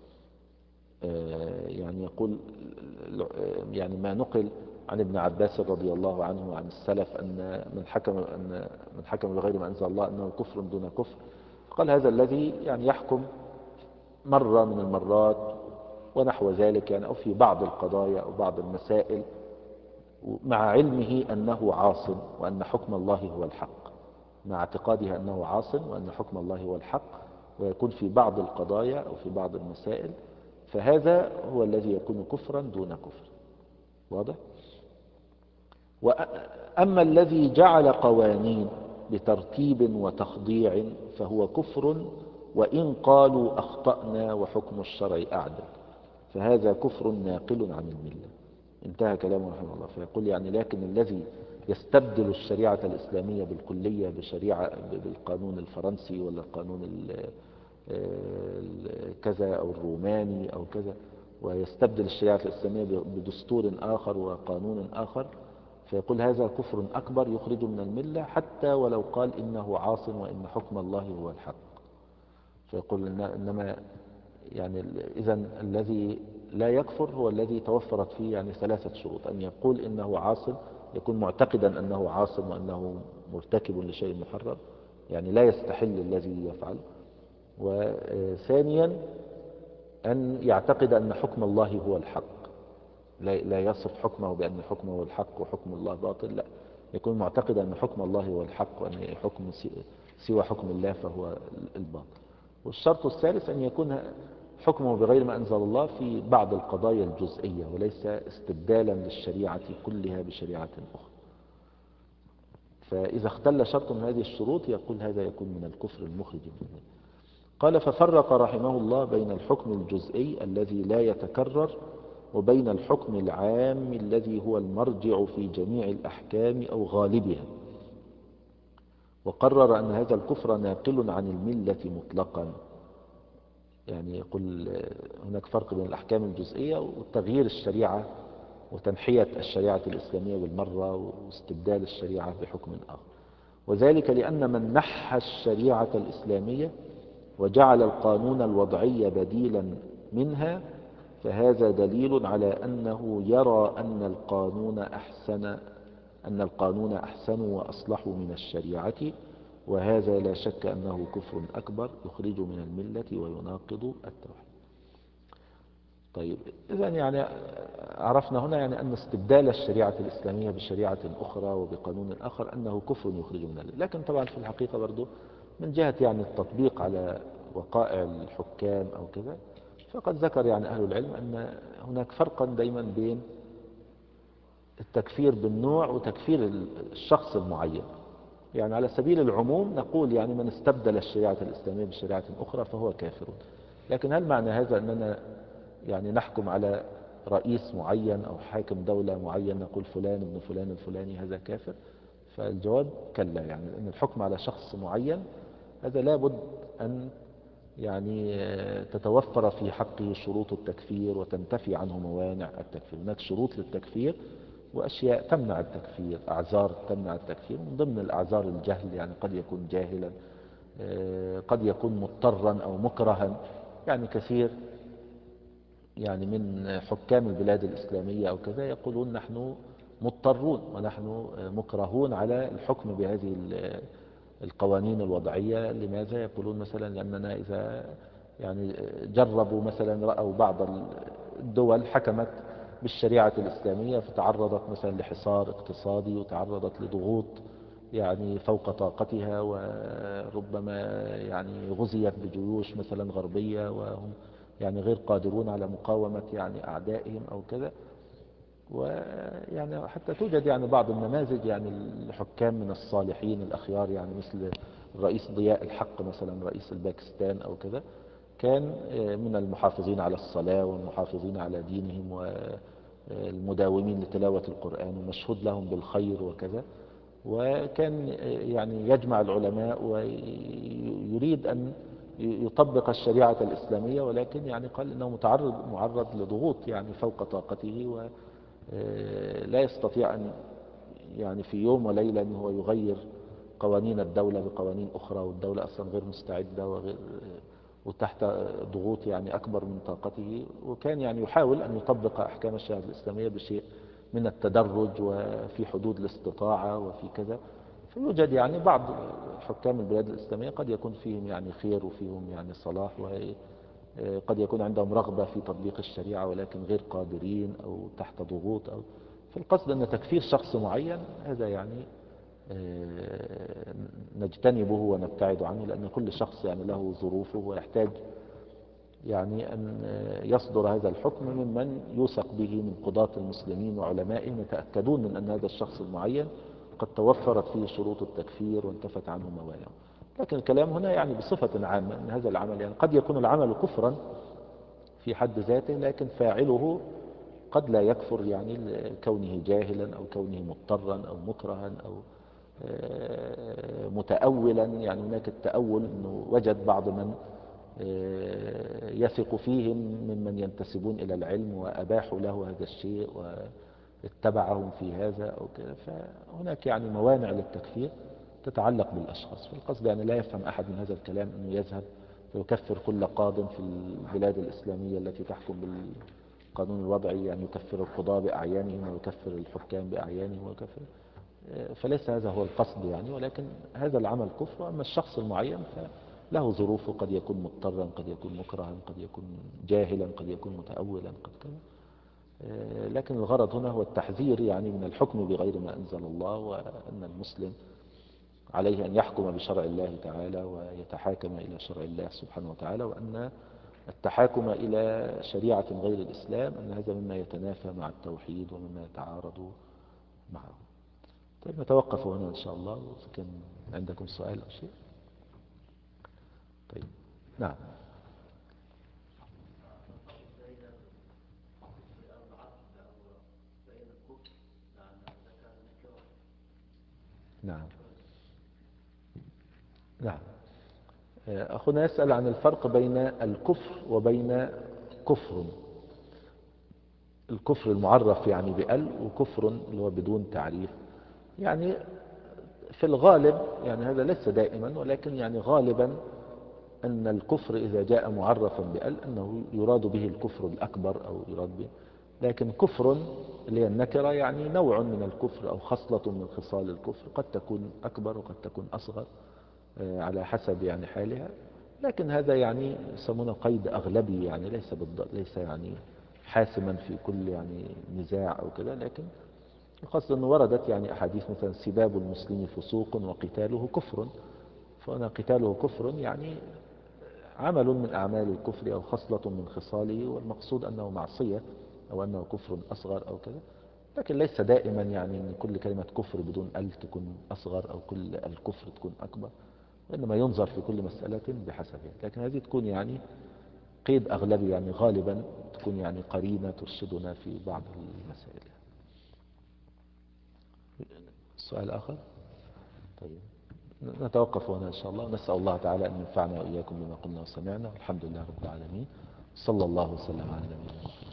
يعني يقول يعني ما نقل عن ابن عباس رضي الله عنه وعن السلف أن من حكم أن من حكم بغير ما أنزل الله أنه كفر دون كفر، قال هذا الذي يعني يحكم مرة من المرات ونحو ذلك يعني، أو في بعض القضايا أو بعض المسائل مع علمه أنه عاص وأن حكم الله هو الحق، مع اعتقاده أنه عاص وأن حكم الله هو الحق، ويكون في بعض القضايا أو في بعض المسائل، فهذا هو الذي يكون كفرا دون كفر. واضح؟ وأما الذي جعل قوانين بترتيب وتخضيع فهو كفر وإن قالوا أخطأنا وحكم الشرع أعدل، فهذا كفر ناقل عن الملة. انتهى كلامه رحمه الله. فيقول يعني لكن الذي يستبدل الشريعة الإسلامية بالكلية بشريعة بالقانون الفرنسي ولا القانون كذا أو الروماني أو كذا، ويستبدل الشريعة الإسلامية بدستور آخر وقانون آخر، فيقول هذا كفر أكبر يخرج من الملة حتى ولو قال إنه عاص وإن حكم الله هو الحق. فيقول إنما يعني إذا الذي لا يكفر هو الذي توفرت فيه يعني ثلاثة شروط: أن يقول إنه عاص، يكون معتقدا أنه عاص وأنه مرتكب لشيء محرم، يعني لا يستحل الذي يفعل. وثانيا أن يعتقد أن حكم الله هو الحق، لا يصف حكمه بأن حكمه هو الحق وحكم الله باطل، لا، يكون معتقد أن حكم الله هو الحق وأن حكم سوى حكم الله فهو الباطل. والشرط الثالث أن يكون حكمه بغير ما أنزل الله في بعض القضايا الجزئية وليس استبدالا للشريعة كلها بشريعة أخرى. فإذا اختل شرط من هذه الشروط يقول هذا يكون من الكفر المخرج منه. قال: ففرق رحمه الله بين الحكم الجزئي الذي لا يتكرر وبين الحكم العام الذي هو المرجع في جميع الأحكام أو غالبها، وقرر أن هذا الكفر ناقل عن الملة مطلقا. يعني يقول هناك فرق بين الأحكام الجزئية وتغيير الشريعة وتنحية الشريعة الإسلامية بالمرة واستبدال الشريعة بحكم آخر، وذلك لأن من نحى الشريعة الإسلامية وجعل القانون الوضعي بديلا منها فهذا دليل على أنه يرى أن القانون أحسن أن القانون أحسن وأصلح من الشريعة، وهذا لا شك أنه كفر أكبر يخرج من الملة ويناقض التوحيد. طيب إذا يعني عرفنا هنا يعني أن استبدال الشريعة الإسلامية بشريعة أخرى وبقانون آخر أنه كفر يخرج من الملة، لكن طبعا في الحقيقة برضو من جهة يعني التطبيق على وقائع الحكام أو كذا، فقد ذكر يعني أهل العلم أن هناك فرقا دايما بين التكفير بالنوع وتكفير الشخص المعين. يعني على سبيل العموم نقول يعني من استبدل الشريعة الإسلامية بشريعة أخرى فهو كافر، لكن هل معنى هذا أننا يعني نحكم على رئيس معين أو حاكم دولة معين نقول فلان ابن فلان الفلاني هذا كافر؟ فالجواب كلا، يعني أن الحكم على شخص معين هذا لابد أن يعني تتوفر في حقه شروط التكفير وتنتفي عنه موانع التكفير. هناك شروط للتكفير وأشياء تمنع التكفير، أعذار تمنع التكفير، من ضمن الأعذار الجهل، يعني قد يكون جاهلا، قد يكون مضطرا أو مكرها. يعني كثير يعني من حكام البلاد الإسلامية أو كذا يقولون نحن مضطرون ونحن مكرهون على الحكم بهذه القوانين الوضعية. لماذا؟ يقولون مثلا لأننا إذا يعني جربوا مثلا رأوا بعض الدول حكمت بالشريعة الإسلامية فتعرضت مثلا لحصار اقتصادي وتعرضت لضغوط يعني فوق طاقتها، وربما يعني غزيت بجيوش مثلا غربية وهم يعني غير قادرون على مقاومة يعني أعدائهم أو كذا. ويعني حتى توجد يعني بعض النماذج يعني الحكام من الصالحين الأخيار، يعني مثل الرئيس ضياء الحق مثلا رئيس الباكستان أو كذا، كان من المحافظين على الصلاة والمحافظين على دينهم والمداومين لتلاوة القرآن ومشهود لهم بالخير وكذا. وكان يعني يجمع العلماء ويريد أن يطبق الشريعة الإسلامية، ولكن يعني قال إنه متعرض معرض لضغوط يعني فوق طاقته، ولا يستطيع أن يعني في يوم وليلة أن هو يغير قوانين الدولة بقوانين أخرى، والدولة أصلا غير مستعدة وغير وتحت ضغوط يعني أكبر من طاقته. وكان يعني يحاول أن يطبق أحكام الشريعة الإسلامية بشيء من التدرج وفي حدود الاستطاعة وفي كذا. فيوجد يعني بعض حكام البلاد الإسلامية قد يكون فيهم يعني خير وفيهم يعني صلاح، وقد يكون عندهم رغبة في تطبيق الشريعة ولكن غير قادرين أو تحت ضغوط. أو فالقصد أن تكفير شخص معين هذا يعني نجتنبه ونبتعد عنه، لأن كل شخص يعني له ظروفه ويحتاج يعني أن يصدر هذا الحكم ممن يوثق به من قضاة المسلمين وعلمائهم يتأكدون من أن هذا الشخص المعين قد توفرت فيه شروط التكفير وانتفت عنه موانع. لكن الكلام هنا يعني بصفة عامة أن هذا العمل يعني قد يكون العمل كفرا في حد ذاته، لكن فاعله قد لا يكفر يعني كونه جاهلا أو كونه مضطرا أو مكرها أو متأولا. يعني هناك التأول أنه وجد بعض من يثق فيهم ممن ينتسبون إلى العلم وأباحوا له هذا الشيء واتبعهم في هذا أو كذا. فهناك يعني موانع للتكفير تتعلق بالأشخاص. فالقصد يعني لا يفهم أحد من هذا الكلام أنه يذهب ويكفر كل قاض في البلاد الإسلامية التي تحكم بالقانون الوضعي، يعني يكفر القضاة بأعيانهم ويكفر الحكام بأعيانهم ويكفر. فليس هذا هو القصد يعني، ولكن هذا العمل كفر. أما الشخص المعين فله ظروفه، قد يكون مضطرا قد يكون مكرها قد يكون جاهلا قد يكون متأولا قد كذا. لكن الغرض هنا هو التحذير يعني من الحكم بغير ما أنزل الله، وأن المسلم عليه أن يحكم بشرع الله تعالى ويتحاكم إلى شرع الله سبحانه وتعالى، وأن التحاكم إلى شريعة غير الإسلام أن هذا مما يتنافى مع التوحيد ومما يتعارض معه. طيب نتوقف هنا إن شاء الله، وإذا كان عندكم سؤال أو شيء. طيب نعم. نعم نعم. أخونا يسأل عن الفرق بين الكفر وبين كفر. الكفر المعرف يعني بأل، وكفر اللي هو بدون تعريف. يعني في الغالب يعني هذا ليس دائما، ولكن يعني غالبا أن الكفر إذا جاء معرفا بأل أنه يراد به الكفر الأكبر أو يراد به. لكن كفر اللي هي النكرة يعني نوع من الكفر أو خصلة من خصال الكفر، قد تكون أكبر وقد تكون أصغر على حسب يعني حالها. لكن هذا يعني يسمونه قيد أغلبي، يعني ليس بالضبط ليس يعني حاسما في كل يعني نزاع أو كذا. لكن القصد أنه وردت يعني أحاديث مثلا سباب المسلم فسوق وقتاله كفر. فأنا قتاله كفر يعني عمل من أعمال الكفر أو خصلة من خصاله، والمقصود أنه معصية أو أنه كفر أصغر أو كذا. لكن ليس دائما يعني أن كل كلمة كفر بدون أل تكون أصغر أو كل الكفر تكون أكبر، وإنما ينظر في كل مسألة بحسبها. لكن هذه تكون يعني قيد أغلبي، يعني غالبا تكون يعني قرينة ترشدنا في بعض المسائل. سؤال آخر؟ طيب نتوقف هنا إن شاء الله. نسأل الله تعالى أن ينفعنا وإياكم بما قلنا وسمعنا، والحمد لله رب العالمين. صلى الله وسلم على نبينا محمد.